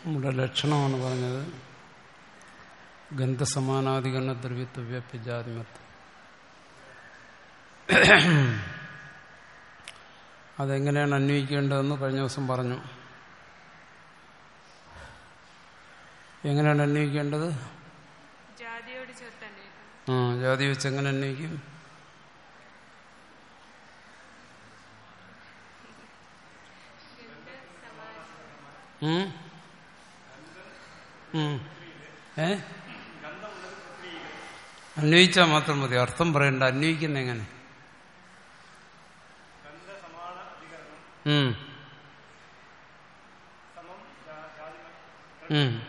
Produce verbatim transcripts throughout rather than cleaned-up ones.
നമ്മുടെ ലക്ഷണമാണ് പറഞ്ഞത്. ഗന്ധസമാനാധികരണ ദ്രവ്യത്വ വ്യാപ്യജാതിമത്വം. അതെങ്ങനെയാണ് അന്വയിക്കേണ്ടതെന്ന് കഴിഞ്ഞ ദിവസം പറഞ്ഞു. എങ്ങനെയാണ് അന്വയിക്കേണ്ടത്? ആ ജാതി വെച്ച് എങ്ങനെ അന്വയിക്കും? ഏ അന്വയിച്ചാൽ മാത്രം മതി, അർത്ഥം പറയണ്ട. അന്വയിക്കുന്ന എങ്ങനെ? ഉം ഉം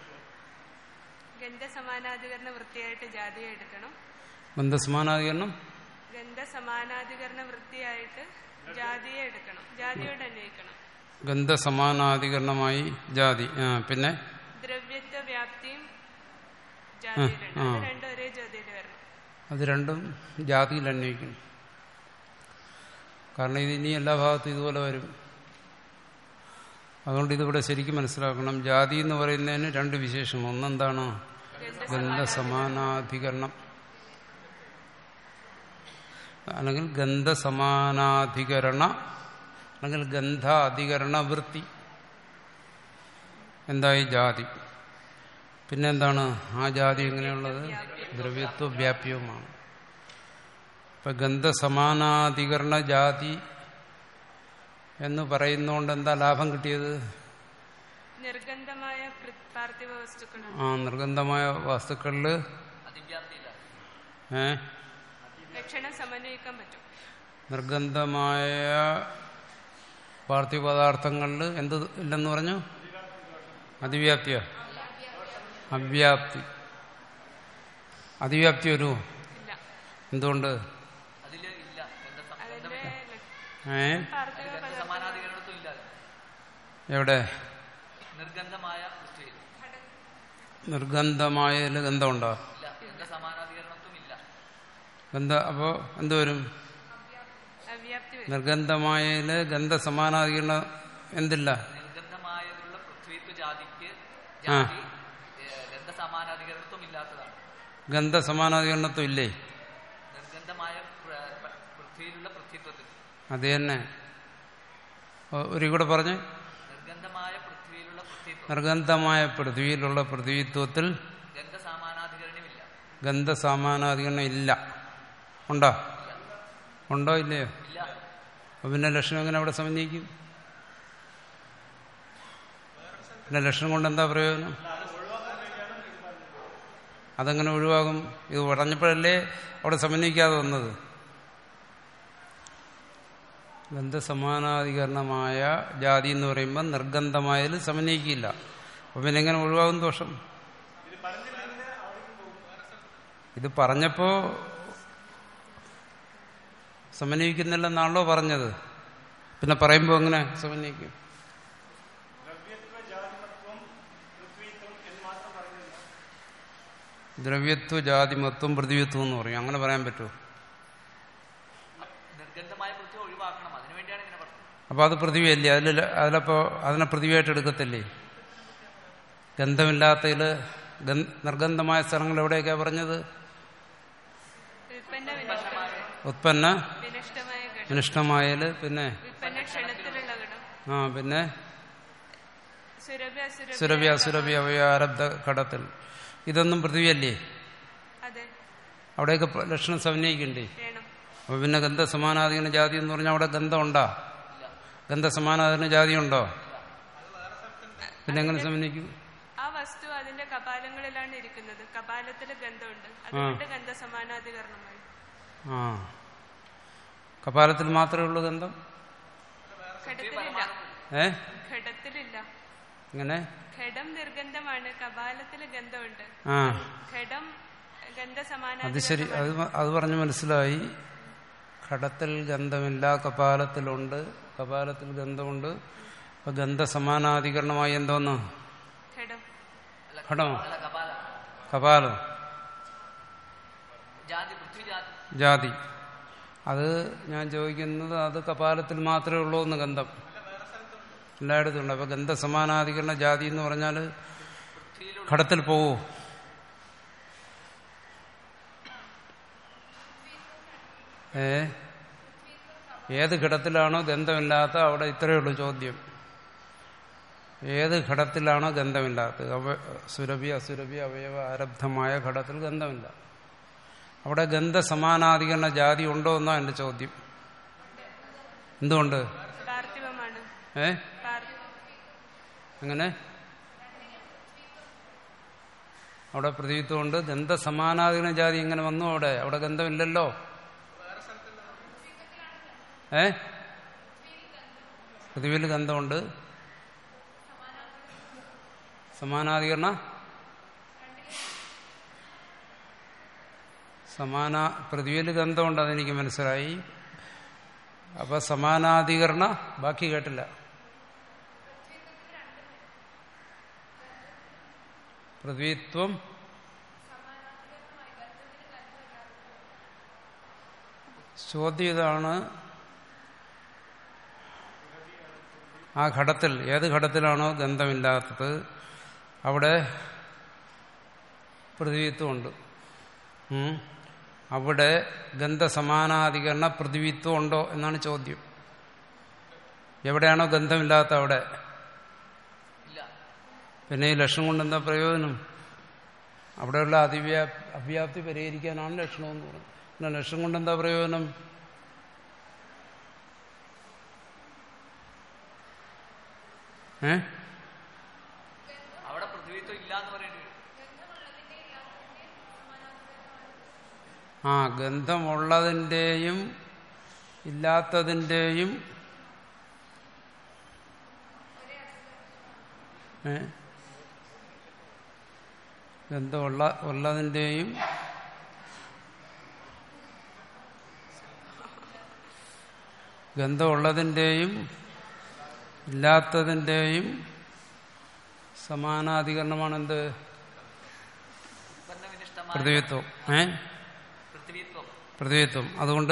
ഗന്ധസമാനാധികരണ വൃത്തിയായിട്ട് ജാതിയെ എടുക്കണം. ഗന്ധസമാനാധികരണം ഗന്ധസമാനാധികരണ വൃത്തിയായിട്ട് ജാതിയെ എടുക്കണം. ജാതിയോട് അന്വയിക്കണം. ഗന്ധസമാനാധികരണമായി ജാതി. ആ പിന്നെ ദ്രവ്യത്വ വ്യാപ്തിയും ജാതിയിലുണ്ട്. അത് രണ്ടും ഒരേ ജാതിയിൽ വരണം. അത് രണ്ടും ജാതിയിൽ അന്വയിക്കണം. കാരണം ഇത് ഇനി എല്ലാ ഭാഗത്തും ഇതുപോലെ വരും. അതുകൊണ്ട് ഇതിവിടെ ശരിക്കും മനസ്സിലാക്കണം. ജാതി എന്ന് പറയുന്നതിന് രണ്ട് വിശേഷണം. ഒന്നെന്താണ്? ഗന്ധസമാനാധികരണം, അല്ലെങ്കിൽ ഗന്ധസമാനാധികരണ, അല്ലെങ്കിൽ ഗന്ധാധികരണ വൃത്തി. എന്തായി? ജാതി. പിന്നെന്താണ് ആ ജാതി? എങ്ങനെയുള്ളത്? ദ്രവ്യത്വ വ്യാപ്യവുമാണ്. ഇപ്പൊ ഗന്ധസമാനാധികരണ ജാതി എന്ന് പറയുന്നോണ്ട് എന്താ ലാഭം കിട്ടിയത്? നിർഗന്ധമായ പാർത്ഥിവ വസ്തുക്കൾ. ആ നിർഗന്ധമായ വസ്തുക്കളില് ഏ ലക്ഷണം സമന്വയിക്കാൻ പറ്റും. നിർഗന്ധമായ പാർത്ഥിവ പദാർത്ഥങ്ങളിൽ എന്ത് ഇല്ലെന്ന് പറഞ്ഞു? അതിവ്യാപ്തിയോ? അവ്യാപ്തി. അതിവ്യാപ്തി വരുമോ? എന്തുകൊണ്ട്? ഏ എവിടെ? നിർഗന്ധമായതിൽ ഗന്ധമുണ്ടോ? ഗന്ധ അപ്പോ എന്ത് വരും? നിർഗന്ധമായതില് ഗന്ധസമാനാധികരണം എന്തില്ല? ആ ഗന്ധസമാനാധികരണത്വം ഇല്ലേ? അത് തന്നെ. ഒരു കൂടെ പറഞ്ഞ്. നിർഗന്ധമായ പൃഥ്വിയിലുള്ള പൃഥ്വിത്വത്തിൽ ഗന്ധസമാനാധികരണം ഇല്ല. ഉണ്ടോ? ഉണ്ടോ ഇല്ലയോ? അപ്പൊ പിന്നെ ലക്ഷണം എങ്ങനെ അവിടെ സമന്വയിക്കും? പിന്നെ ലക്ഷണം കൊണ്ട് എന്താ പ്രയോജനം? അതെങ്ങനെ ഒഴിവാകും? ഇത് പറഞ്ഞപ്പോഴല്ലേ അവിടെ സമന്വയിക്കാതെ വന്നത്. ഗന്ധസമാനാധികരണമായ ജാതി എന്ന് പറയുമ്പോൾ നിർഗന്ധമായതിൽ സമന്വയിക്കില്ല. അപ്പൊ പിന്നെ എങ്ങനെ ഒഴിവാകും ദോഷം? ഇത് പറഞ്ഞപ്പോ സമന്വയിക്കുന്നില്ലെന്നാണല്ലോ പറഞ്ഞത്. പിന്നെ പറയുമ്പോ എങ്ങനെ സമന്വയിക്കും? ദ്രവ്യത്വ ജാതിമത്വം പൃഥ്വിത്വം എന്ന് പറയും. അങ്ങനെ പറയാൻ പറ്റുമോ? അപ്പൊ അത് പൃഥ്വിയല്ലേ? അതിൽ അതിലപ്പോ അതിനെ പൃഥ്വിയായിട്ട് എടുക്കത്തില്ലേ? ഗന്ധമില്ലാത്തതില് നിർഗന്ധമായ സ്ഥലങ്ങൾ എവിടെയൊക്കെയാ പറഞ്ഞത്? ഉത്പന്ന വിനിഷ്ടമായല്, പിന്നെ ആ പിന്നെ സുരഭ്യ അസുരഭ്യ അവയാരബ്ധ ഘടത്തിൽ. ഇതൊന്നും പൃഥ്വിയല്ലേ? അവിടെയൊക്കെ ലക്ഷണം സമന്വയിക്കണ്ടേ? അപ്പൊ പിന്നെ ഗന്ധസമാനാധികരണ ജാതി എന്ന് പറഞ്ഞാൽ അവിടെ ഗന്ധം ഉണ്ടോ? ഗന്ധസമാനാധികരണ ജാതി ഉണ്ടോ? പിന്നെ എങ്ങനെ സമന്വയിക്കും? ആ വസ്തു അതിന്റെ കപാലങ്ങളിലാണ് ഇരിക്കുന്നത്. കപാലത്തില് ഗന്ധമുണ്ട്. അതുകൊണ്ട് ഗന്ധസമാനാധികരണമായി. ആ കപാലത്തിൽ മാത്രമേ ഉള്ളൂ ഗന്ധം? ഏ ഘടത്തിലില്ല. ഇങ്ങനെ ഘടം നിർഗന്ധമാണ്, കപാലത്തില് ഗന്ധമുണ്ട്. ആ ഘടം ഗന്ധസമാന. അത് ശരി. അത് അത് പറഞ്ഞു മനസ്സിലായി. ഘടത്തിൽ ഗന്ധമില്ല, കപാലത്തിലുണ്ട്. കപാലത്തിൽ ഗന്ധമുണ്ട്. അപ്പൊ ഗന്ധസമാനാധികരണമായി എന്തോന്ന്? ഘടമോ? കപാലം ജാതി. അത് ഞാൻ ചോദിക്കുന്നത്, അത് കപാലത്തിൽ മാത്രമേ ഉള്ളൂ എന്ന് ഗന്ധം? എല്ലായിടത്തും ഉണ്ട്. അപ്പൊ ഗന്ധസമാനാധികരണ ജാതി എന്ന് പറഞ്ഞാൽ ഘടത്തിൽ പോവൂ? ഏ ഏത് ഘടത്തിലാണോ ഗന്ധമില്ലാത്ത അവിടെ ഇത്രയേ ഉള്ളൂ ചോദ്യം. ഏത് ഘടത്തിലാണോ ഗന്ധമില്ലാത്തത്? അവ സുരഭി അസുരഭി അവയവ ആരബ്ധമായ ഘടത്തിൽ ഗന്ധമില്ല. അവിടെ ഗന്ധസമാനാധികരണ ജാതി ഉണ്ടോ എന്നാ എന്റെ ചോദ്യം. എന്തുകൊണ്ട്? ഏ അങ്ങനെ അവിടെ പ്രതിത്വമുണ്ട്. ഗന്ധസമാനാധികരണ ജാതി എങ്ങനെ വന്നു? അവിടെ അവിടെ ഗന്ധമില്ലല്ലോ. ഏ പൃഥ്വിയിൽ ഗന്ധമുണ്ട്. സമാനാധികരണ സമാന പൃഥ്വിയിൽ ഗന്ധമുണ്ട്, അതെനിക്ക് മനസ്സിലായി. അപ്പൊ സമാനാധികരണ ബാക്കി കേട്ടില്ല. പൃഥ്വിത്വം ചോദ്യം ഇതാണ്. ആ ഘടത്തിൽ ഏത് ഘടത്തിലാണോ ഗന്ധമില്ലാത്തത് അവിടെ പൃഥ്വിത്വമുണ്ട്. അവിടെ ഗന്ധസമാനാധികരണ പൃഥ്വിത്വം ഉണ്ടോ എന്നാണ് ചോദ്യം. എവിടെയാണോ ഗന്ധമില്ലാത്ത അവിടെ. പിന്നെ ഈ ലക്ഷണം കൊണ്ട് എന്താ പ്രയോജനം? അവിടെയുള്ള അതിവ്യാ അഭ്യാപ്തി പരിഹരിക്കാനാണ് ലക്ഷണമെന്ന് പറയുന്നത്. പിന്നെ ലക്ഷണം കൊണ്ട് എന്താ പ്രയോജനം? ഏ ആ ഗന്ധമുള്ളതിൻ്റെയും ഇല്ലാത്തതിൻ്റെയും ഏ ഗന്ധമുള്ള ഉള്ളതിൻ്റെയും ഗന്ധമുള്ളതിൻ്റെയും ഇല്ലാത്തതിൻ്റെയും സമാനാധികരണമാണ് എന്ത്? പൃഥ്വിത്വം. ഏ പൃഥ്വിത്വം. അതുകൊണ്ട്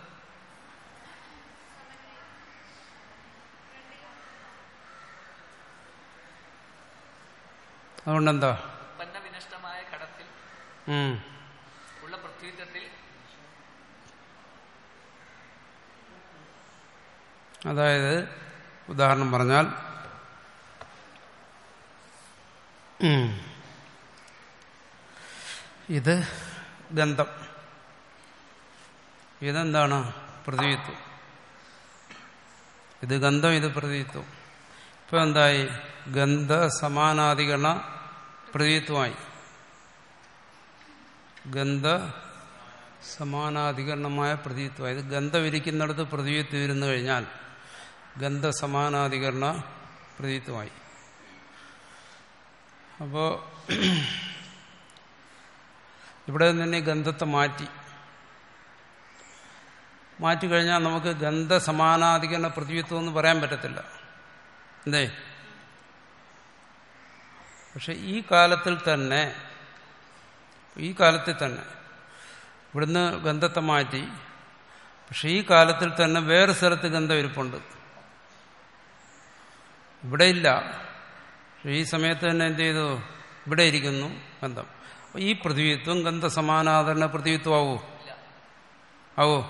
അതുകൊണ്ടെന്താ? അതായത് ഉദാഹരണം പറഞ്ഞാൽ ഇത് ഗന്ധം, ഇതെന്താണ്? പൃഥ്വിത്വം. ഇത് ഗന്ധം, ഇത് പൃഥ്വിത്വം. ഇപ്പൊ എന്തായി? ഗന്ധ സമാനാധികരണ പൃഥ്വിത്വമായി. ഗന്ധ സമാനാധികരണമായ പൃഥ്വിത്വമായി. ഇത് ഗന്ധം ഇരിക്കുന്നിടത്ത് പൃഥ്വിത്വം ഇരുന്നു കഴിഞ്ഞാൽ ഗന്ധസമാനാധികരണ പൃഥ്വിത്വമായി. അപ്പോ ഇവിടെ തന്നെ ഗന്ധത്തെ മാറ്റി മാറ്റിക്കഴിഞ്ഞാൽ നമുക്ക് ഗന്ധസമാനാധികരണ പൃഥ്വിത്വം എന്ന് പറയാൻ പറ്റത്തില്ല. എന്തേ? പക്ഷെ ഈ കാലത്തിൽ തന്നെ ഈ കാലത്തിൽ തന്നെ ഇവിടുന്ന് ഗന്ധത്തെ മാറ്റി, പക്ഷെ ഈ കാലത്തിൽ തന്നെ വേറെ സ്ഥലത്ത് ഗന്ധം ഇരിപ്പുണ്ട്. ഇവിടെ ഇല്ല, പക്ഷെ ഈ സമയത്ത് തന്നെ എന്ത് ചെയ്തു? ഇവിടെ ഇരിക്കുന്നു ഗന്ധം. അപ്പൊ ഈ പൃഥ്വിത്വം ഗന്ധസമാനാധികരണ പൃഥ്വിത്വം ആവോ? ആവോ?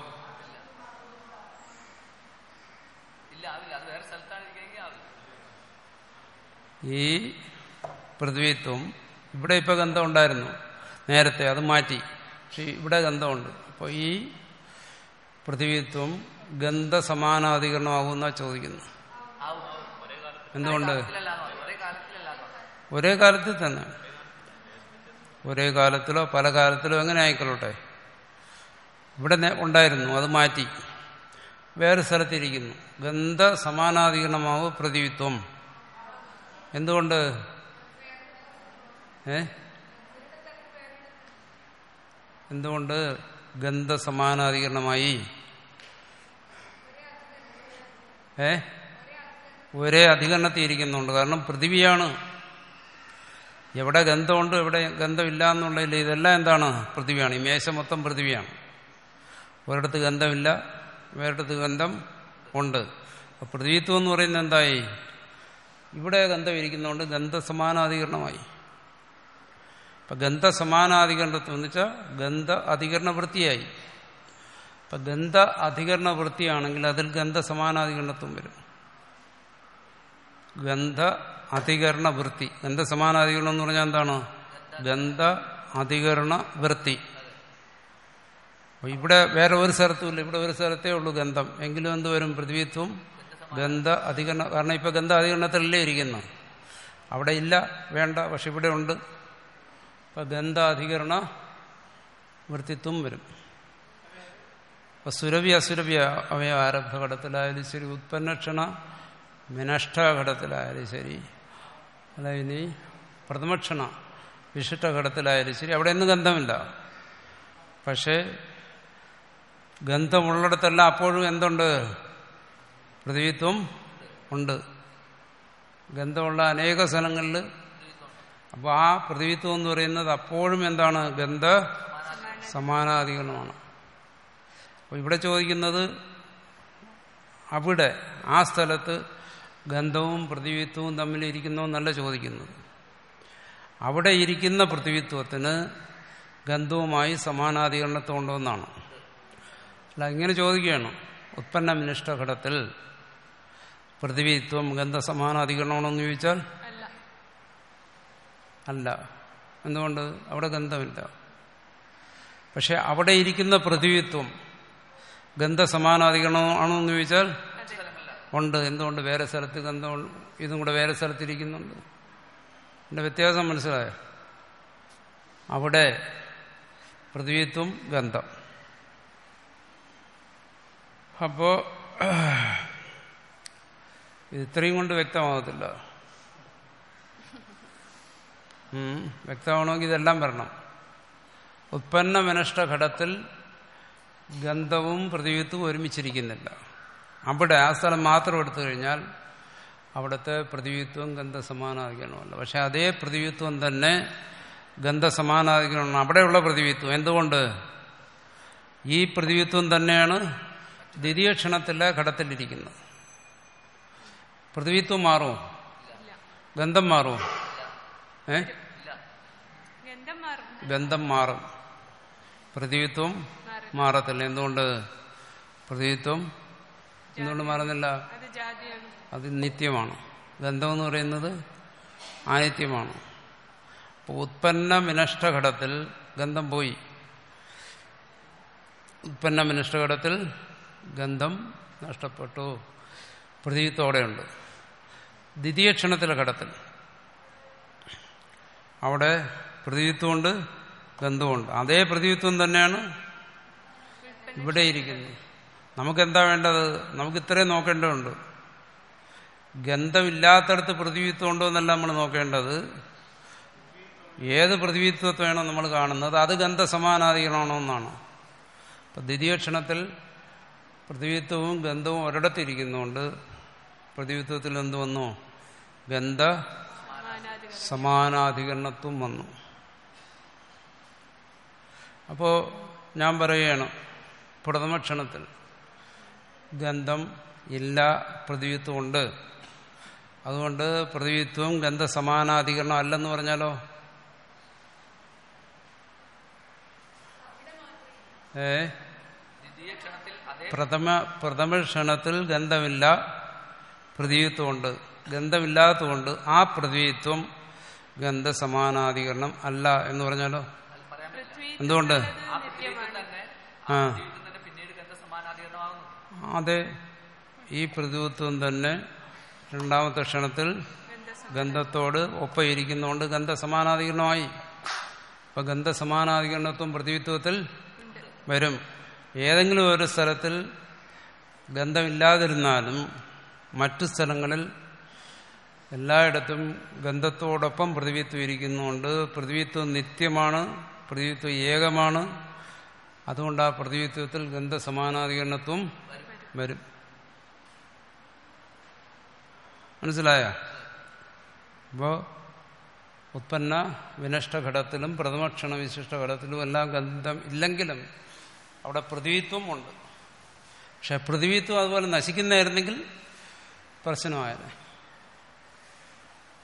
ഈ പൃഥ്വിത്വം ഇവിടെ ഇപ്പൊ ഗന്ധം ഉണ്ടായിരുന്നു നേരത്തെ, അത് മാറ്റി, പക്ഷെ ഇവിടെ ഗന്ധമുണ്ട്. അപ്പോൾ ഈ പൃഥ്വിത്വം ഗന്ധസമാനാധികരണമാകുമെന്നാ ചോദിക്കുന്നു. എന്തുകൊണ്ട്? ഒരേ കാലത്തിൽ തന്നെ, ഒരേ കാലത്തിലോ പല കാലത്തിലോ എങ്ങനെ ആയിക്കൊള്ളട്ടെ, ഇവിടെ ഉണ്ടായിരുന്നു, അത് മാറ്റി വേറെ സ്ഥലത്തിരിക്കുന്നു. ഗന്ധസമാനാധികരണമാവ് പൃഥ്വിത്വം. എന്തുകൊണ്ട്? ഏ എന്തുകൊണ്ട് ഗന്ധസമാനാധികരണമായി? ഏ ഒരേ അധികരണത്തിൽ ഇരിക്കുന്നുണ്ട്. കാരണം പൃഥിവിയാണ്. എവിടെ ഗന്ധമുണ്ട് എവിടെ ഗന്ധമില്ല എന്നുള്ളതിൽ ഇതെല്ലാം എന്താണ്? പൃഥിവിയാണ്. ഈ മേശ മൊത്തം പൃഥിവിയാണ്. ഒരിടത്ത് ഗന്ധമില്ല, വേറിടത്ത് ഗന്ധം ഉണ്ട്. അപ്പൊ പൃഥ്വിത്വം എന്ന് പറയുന്നത് എന്തായി? ഇവിടെ ഗന്ധം ഇരിക്കുന്നതുകൊണ്ട് ഗന്ധസമാനാധികരണമായി. ഇപ്പം ഗന്ധസമാനാധികരണത്വം എന്ന് വെച്ചാൽ ഗന്ധ അധികരണ വൃത്തിയായി. ഇപ്പം ഗന്ധ അധികരണ വൃത്തിയാണെങ്കിൽ അതിൽ ഗന്ധസമാനാധികരണത്വം വരും. ഗന്ധ അധികരണ വൃത്തി. ഗന്ധസമാനാധികരണം എന്ന് പറഞ്ഞാൽ എന്താണ്? ഗന്ധ അധികരണ വൃത്തി. ഇവിടെ വേറെ ഒരു സ്ഥലത്തുമില്ല, ഇവിടെ ഒരു സ്ഥലത്തേ ഉള്ളൂ ഗന്ധം. എങ്കിലും എന്ത് വരും? പൃഥ്വിത്വം ഗന്ധ അധികരണ. കാരണം ഇപ്പൊ ഗന്ധ അധികരണത്തിലല്ലേ ഇരിക്കുന്നു, അവിടെ ഇല്ല, വേണ്ട, പക്ഷെ ഇവിടെ ഉണ്ട്. അപ്പൊ ഗന്ധ അധികരണ വൃത്തിത്വം വരും. അപ്പൊ സുരഭി അസുരഭി അവയ ആരബ്ധ ഘടത്തിലായാലും ശരി, ഉത്പന്നക്ഷണ വിനഷ്ട ഘടത്തിലായാലും ശരി, അല്ല ഇനി പ്രഥമക്ഷണ വിശിഷ്ട ഘടത്തിലായാലും ശരി, അവിടെ ഒന്നും ഗന്ധമില്ല. പക്ഷേ ഗന്ധമുള്ളിടത്തെല്ലാം അപ്പോഴും എന്തുണ്ട്? പൃഥ്വിത്വം ഉണ്ട്. ഗന്ധമുള്ള അനേക സ്ഥലങ്ങളിൽ. അപ്പോൾ ആ പൃഥ്വിത്വം എന്ന് പറയുന്നത് അപ്പോഴും എന്താണ്? ഗന്ധ സമാനാധികരണമാണ്. അപ്പോൾ ഇവിടെ ചോദിക്കുന്നത് അവിടെ ആ സ്ഥലത്ത് ഗന്ധവും പൃഥ്വിത്വവും തമ്മിൽ ഇരിക്കുന്നോ എന്നല്ല ചോദിക്കുന്നത്. അവിടെ ഇരിക്കുന്ന പൃഥ്വിത്വത്തിന് ഗന്ധവുമായി സമാനാധികരണത്വം ഉണ്ടോ എന്നാണ്. അല്ല, ഇങ്ങനെ ചോദിക്കുകയാണ്, ഉത്പന്ന വിനിഷ്ട ഘടത്തിൽ പൃഥ്വിത്വം ഗന്ധസമാനാധികരണമാണെന്ന് ചോദിച്ചാൽ അല്ല. എന്തുകൊണ്ട്? അവിടെ ഗന്ധമില്ല. പക്ഷെ അവിടെ ഇരിക്കുന്ന പൃഥ്വിത്വം ഗന്ധസമാനാധികരണമാണോ എന്ന് ചോദിച്ചാൽ ഉണ്ട്. എന്തുകൊണ്ട്? വേറെ സ്ഥലത്ത് ഗന്ധം, ഇതും കൂടെ വേറെ സ്ഥലത്തിരിക്കുന്നുണ്ട്. ഇതിന്റെ വ്യത്യാസം മനസ്സിലായോ? അവിടെ പൃഥ്വിത്വം ഗന്ധം. അപ്പോ ഇത്രയും കൊണ്ട് വ്യക്തമാകത്തില്ല. വ്യക്തമാവണമെങ്കിൽ ഇതെല്ലാം വരണം. ഉത്പന്ന വിനഷ്ട ഘടത്തിൽ ഗന്ധവും പൃഥ്വിത്വവും ഒരുമിച്ചിരിക്കുന്നില്ല. അവിടെ ആ സ്ഥലം മാത്രം എടുത്തു കഴിഞ്ഞാൽ അവിടുത്തെ പൃഥ്വിത്വം ഗന്ധസമാനാധികരണമല്ല. പക്ഷെ അതേ പൃഥ്വിത്വം തന്നെ ഗന്ധസമാനാധികരണമാണ് അവിടെയുള്ള പൃഥ്വിത്വം. എന്തുകൊണ്ട്? ഈ പൃഥ്വിത്വം തന്നെയാണ് ദ്വിതീയ ക്ഷണത്തിലെ ഘടത്തിലിരിക്കുന്നത്. പൃഥ്വിത്വം മാറുമോ? ഗന്ധം മാറുമോ? ഏ ഗന്ധം മാറും, പൃഥ്വിത്വം മാറത്തില്ല. എന്തുകൊണ്ട്? പൃഥ്വിത്വം എന്തുകൊണ്ട് മാറുന്നില്ല? അത് നിത്യമാണ്. ഗന്ധം എന്ന് പറയുന്നത് അനിത്യമാണ്. അപ്പോൾ ഉത്പന്ന വിനഷ്ട ഘടത്തിൽ ഗന്ധം പോയി. ഉത്പന്ന വിനഷ്ട ഘടത്തിൽ ഗന്ധം നഷ്ടപ്പെട്ടു, പൃഥ്വിത്വോടെയുണ്ട്. ദ്വിതീയ ക്ഷണത്തിലെ ഘടത്തിൽ അവിടെ പൃഥ്വിത്വമുണ്ട്, ഗന്ധമുണ്ട്. അതേ പൃഥ്വിത്വം തന്നെയാണ് ഇവിടെ ഇരിക്കുന്നത്. നമുക്കെന്താ വേണ്ടത്? നമുക്ക് ഇത്രയും നോക്കേണ്ടതുണ്ട്. ഗന്ധമില്ലാത്തടത്ത് പൃഥ്വിത്വം ഉണ്ടോ എന്നല്ല നമ്മൾ നോക്കേണ്ടത്. ഏത് പൃഥ്വിത്വത്വമാണോ നമ്മൾ കാണുന്നത് അത് ഗന്ധസമാനാധികരണമാണോ എന്നാണ്. അപ്പം ദ്വിതീയ ക്ഷണത്തിൽ പൃഥ്വിത്വവും ഗന്ധവും ഒരിടത്തിരിക്കുന്നുണ്ട്. പൃഥ്വിത്വത്തിൽ എന്ത് വന്നു? ഗന്ധ സമാനാധികരണത്വം വന്നു. അപ്പോൾ ഞാൻ പറയുകയാണ്, പ്രഥമക്ഷണത്തിൽ ഗന്ധം ഇല്ല, പൃഥ്വിത്വം ഉണ്ട്. അതുകൊണ്ട് പൃഥ്വിത്വം ഗന്ധസമാനാധികരണം അല്ലെന്ന് പറഞ്ഞാലോ? ഏ പ്രഥമ പ്രഥമ ക്ഷണത്തിൽ ഗന്ധമില്ല, പൃഥ്വിത്വമുണ്ട്. ഗന്ധമില്ലാത്തതുകൊണ്ട് ആ പൃഥ്വിത്വം ഗന്ധസമാനാധികരണം അല്ല എന്ന് പറഞ്ഞാലോ? എന്തുകൊണ്ട്? ആ അതെ, ഈ പൃഥ്വിത്വം തന്നെ രണ്ടാമത്തെ ക്ഷണത്തിൽ ഗന്ധത്തോട് ഒപ്പയിരിക്കുന്നതുകൊണ്ട് ഗന്ധസമാനാധികരണമായി. അപ്പൊ ഗന്ധസമാനാധികരണത്വം പൃഥ്വിത്വത്തിൽ വരും. ഏതെങ്കിലും ഒരു സ്ഥലത്തിൽ ഗന്ധമില്ലാതിരുന്നാലും മറ്റു സ്ഥലങ്ങളിൽ എല്ലായിടത്തും ഗന്ധത്തോടൊപ്പം പൃഥ്വിത്വം ഇരിക്കുന്നുണ്ട്. പൃഥ്വിത്വം നിത്യമാണ്, പൃഥ്വിത്വം ഏകമാണ്. അതുകൊണ്ട് ആ പൃഥ്വിത്വത്തിൽ ഗന്ധസമാനാധികരണത്വം വരും. മനസ്സിലായ? അപ്പോൾ ഉത്പന്ന വിനഷ്ട ഘടത്തിലും പ്രഥമക്ഷണ വിശിഷ്ട ഘടത്തിലും എല്ലാം ഗന്ധം ഇല്ലെങ്കിലും അവിടെ പൃഥ്വിത്വം ഉണ്ട്. പക്ഷെ പൃഥ്വിത്വം അതുപോലെ നശിക്കുന്നതായിരുന്നെങ്കിൽ പ്രശ്നമായത്.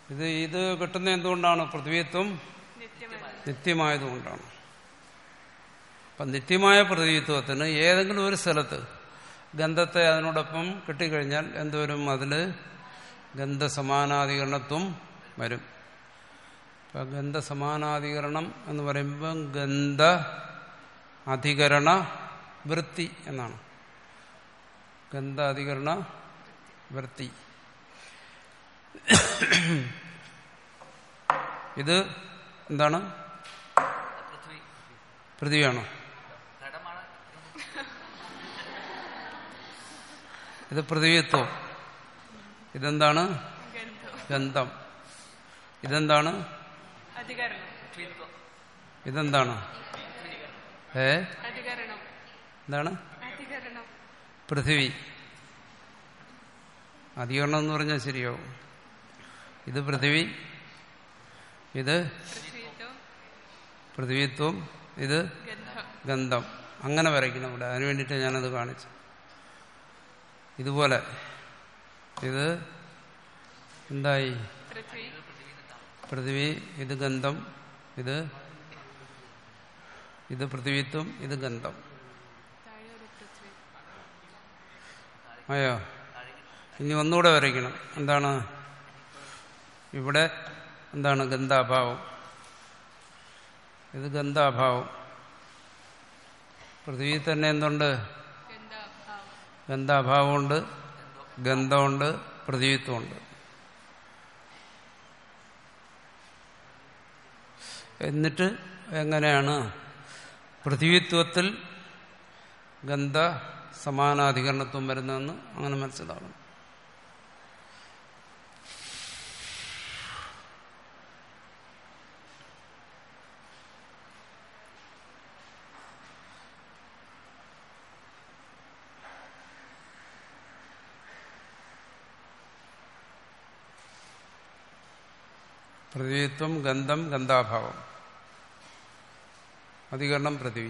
ഇത് ഇത് കിട്ടുന്ന എന്തുകൊണ്ടാണ്? പൃഥ്വിത്വം നിത്യമായതുകൊണ്ടാണ്. അപ്പം നിത്യമായ പൃഥ്വിത്വത്തിന് ഏതെങ്കിലും ഒരു സ്ഥലത്ത് ഗന്ധത്തെ അതിനോടൊപ്പം കിട്ടിക്കഴിഞ്ഞാൽ എന്തുവരും? അതിൽ ഗന്ധസമാനാധികരണത്വം വരും. ഇപ്പം ഗന്ധസമാനാധികരണം എന്ന് പറയുമ്പം ഗന്ധ അധികരണ വൃത്തി എന്നാണ്. ഗന്ധ അധികരണ വൃത്തി. ഇത് എന്താണ്? പൃഥ്വിയാണോ? ഇത് പൃഥ്വിത്വം. ഇതെന്താണ്? ഗന്ധം. ഇതെന്താണ്? ഇതെന്താണ്? ഏ എന്താണ്? പൃഥ്വി. അധികരണം എന്ന് പറഞ്ഞാൽ ശരിയാവും. ഇത് പൃഥ്വി, ഇത് പൃഥ്വിത്വം, ഇത് ഗന്ധം. അങ്ങനെ വരയ്ക്കണം ഇവിടെ. അതിനു വേണ്ടിയിട്ട് ഞാനത് കാണിച്ചു. ഇതുപോലെ ഇത് എന്തായി? പൃഥ്വി, ഇത് ഗന്ധം, ഇത് ഇത് പൃഥ്വിത്വം, ഇത് ഗന്ധം. അയ്യോ, ഇനി ഒന്നുകൂടെ വരയ്ക്കണം. എന്താണ് ഇവിടെ? എന്താണ്? ഗന്ധാഭാവം. ഇത് ഗന്ധാഭാവം. പൃഥ്വി തന്നെ എന്തുണ്ട്? ഗന്ധാഭാവമുണ്ട്, ഗന്ധമുണ്ട്, പൃഥ്വിത്വമുണ്ട്. എന്നിട്ട് എങ്ങനെയാണ് പൃഥ്വിത്വത്തിൽ ഗന്ധ സമാനാധികരണത്വം വരുന്നതെന്ന് അങ്ങനെ മനസ്സിലാവണം. പൃഥ്വിത്വം, ഗന്ധം, ഗന്ധാഭാവം, അധികരണം പൃഥ്വി.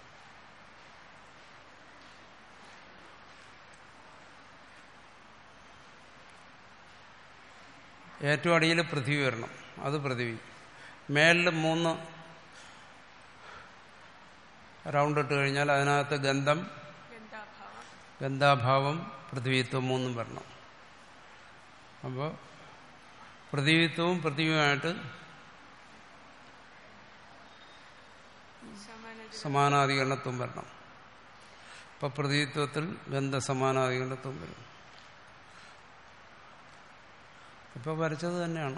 ഏറ്റവും അടിയിൽ പൃഥ്വി വരണം. അത് പൃഥ്വി. മേലിൽ മൂന്ന് റൗണ്ട് ഇട്ട് കഴിഞ്ഞാൽ അതിനകത്ത് ഗന്ധം, ഗന്ധാഭാവം, പൃഥ്വിത്വം മൂന്നും വരണം. അപ്പോൾ പൃഥ്വിത്വവും പൃഥ്വിയുമായിട്ട് സമാനാധികരണത്വം വരണം. അപ്പൊ പൃഥ്വിത്വത്തിൽ ഗന്ധസമാനാധികരണത്വം വരും. ഇപ്പൊ വരച്ചത് തന്നെയാണ്.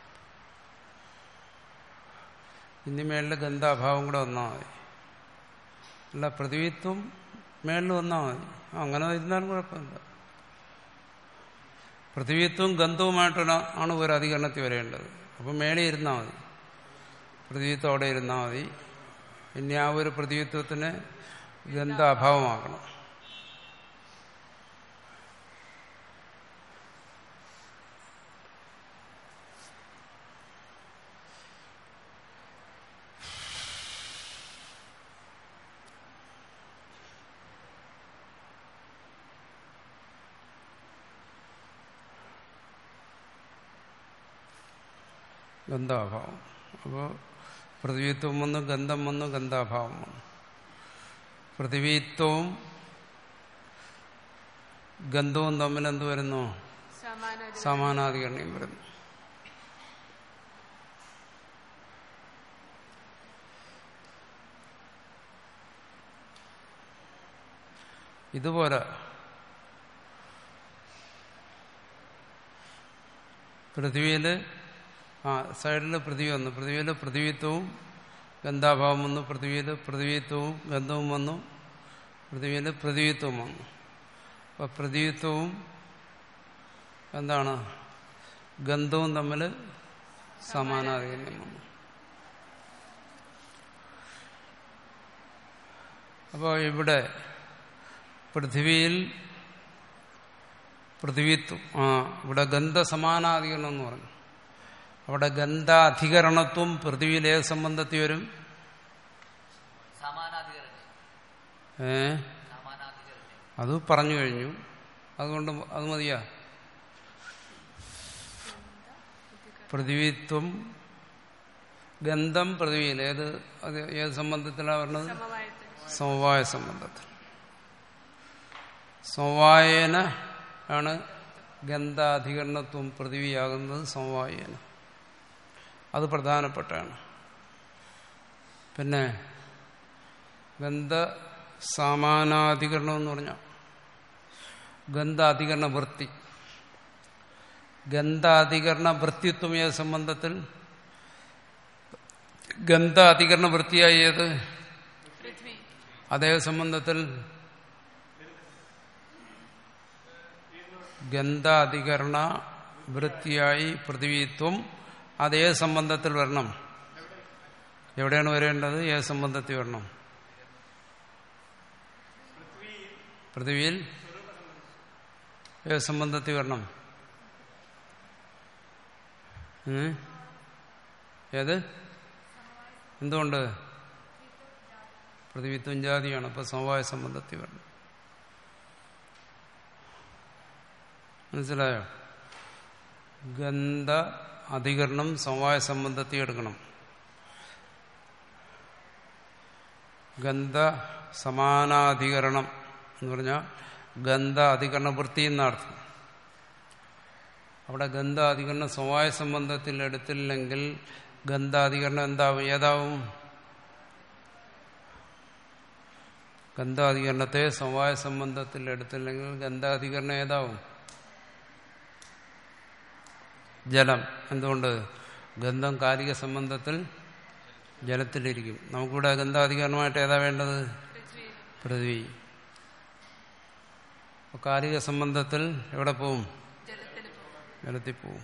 ഇനി മേളിൽ ഗന്ധാഭാവം കൂടെ വന്നാൽ മതി. അല്ല, പൃഥ്വിത്വം മേളിൽ വന്നാൽ മതി. അങ്ങനെ ഇരുന്നാലും കുഴപ്പമില്ല. പൃഥ്വിത്വം ഗന്ധവുമായിട്ടാണ് ആണ് ഒരു അധികരണത്തിൽ വരേണ്ടത്. അപ്പം മേളിൽ ഇരുന്നാൽ മതി. പൃഥ്വിത്വം അവിടെ ഇരുന്നാൽ മതി. ഇനി ആ ഒരു പൃഥ്വിത്വത്തിന് ഗന്ധാഭാവമാക്കണം. ഗന്ധാഭാവം. അപ്പോൾ പൃഥ്വിത്വം വന്ന് ഗന്ധം വന്ന് ഗന്ധാഭാവം വന്നു. പൃഥ്വിത്വവും ഗന്ധവും തമ്മിൽ എന്ത് വരുന്നു? സമാനാധികരണം വരുന്നു. ഇതുപോലെ പൃഥ്വിയില് ആ സൈഡിൽ പൃഥ്വി വന്നു. പൃഥ്വിയിൽ പൃഥ്വിത്വവും ഗന്ധാഭാവം വന്നു. പൃഥ്വിയിൽ പൃഥ്വിത്വവും ഗന്ധവും വന്നു. പൃഥ്വിയിൽ പൃഥ്വിത്വം വന്നു. അപ്പൊ പൃഥ്വിത്വവും എന്താണ്? ഗന്ധവും തമ്മിൽ സമാനാധികരണം വന്നു. അപ്പോൾ ഇവിടെ പൃഥ്വിയിൽ പൃഥ്വിത്വം ആ ഇവിടെ ഗന്ധസമാനാധികരണം എന്ന് പറഞ്ഞു. അവിടെ ഗന്ധാധികരണത്വം പൃഥ്വിയിൽ ഏത് സംബന്ധത്തിൽ വരും? ഏ അത് പറഞ്ഞു കഴിഞ്ഞു. അതുകൊണ്ട് അത് മതിയാ. പൃഥ്വിത്വം ഗന്ധം പൃഥ്വിയിൽ ഏത് അത് ഏത് സംബന്ധത്തിലാണ് പറഞ്ഞത്? സമവായത്തിൽ. സമവായ സംബന്ധത്തിൽ. സമവായേന ആണ് ഗന്ധാധികരണത്വം പൃഥ്വിയാകുന്നത്. സമവായേന അത് പ്രധാനപ്പെട്ടാണ്. പിന്നെ ഗന്ധ സമാനാധികരണം എന്ന് പറഞ്ഞാൽ ഗന്ധാധികരണ വൃത്തി. ഗന്ധാധികരണ വൃത്തിത്വം ഏത് സംബന്ധത്തിൽ? ഗന്ധാധികരണ വൃത്തിയായി ഏത്? പൃഥ്വി. അതേ സംബന്ധത്തിൽ ഗന്ധാധികരണ വൃത്തിയായി പൃഥ്വിത്വം അതേ സംബന്ധത്തിൽ വരണം. എവിടെയാണ് വരേണ്ടത്? ഏത് സംബന്ധത്തിൽ വരണം? പൃഥ്വിയിൽ ഏത് സംബന്ധത്തിൽ വരണം? ഏത്? എന്തുകൊണ്ട്? പൃഥ്വിത്വം ജാതിയാണ്. അപ്പൊ സമവായ സംബന്ധത്തിൽ വരണം. മനസ്സിലായോ? ഗന്ധ അധികരണം സമവായ സംബന്ധത്തിൽ എടുക്കണം. ഗന്ധ സമാനാധികരണം എന്ന് പറഞ്ഞാൽ ഗന്ധ അധികരണ വൃത്തി എന്നർത്ഥം. അവിടെ ഗന്ധാധികരണം സമവായ സംബന്ധത്തിൽ എടുത്തില്ലെങ്കിൽ ഗന്ധാധികരണം എന്താവും? ഏതാവും? ഗന്ധാധികരണത്തെ സമവായ സംബന്ധത്തിൽ എടുത്തില്ലെങ്കിൽ ഗന്ധാധികരണം ഏതാവും? ജലം. എന്തുകൊണ്ട്? ഗന്ധം കാലിക സംബന്ധത്തിൽ ജലത്തിലിരിക്കും. നമുക്കിവിടെ ഗന്ധാധികരണമായിട്ട് ഏതാ വേണ്ടത്? പൃഥ്വി. കാലിക സംബന്ധത്തിൽ എവിടെ പോവും? ജലത്തിൽ പോവും.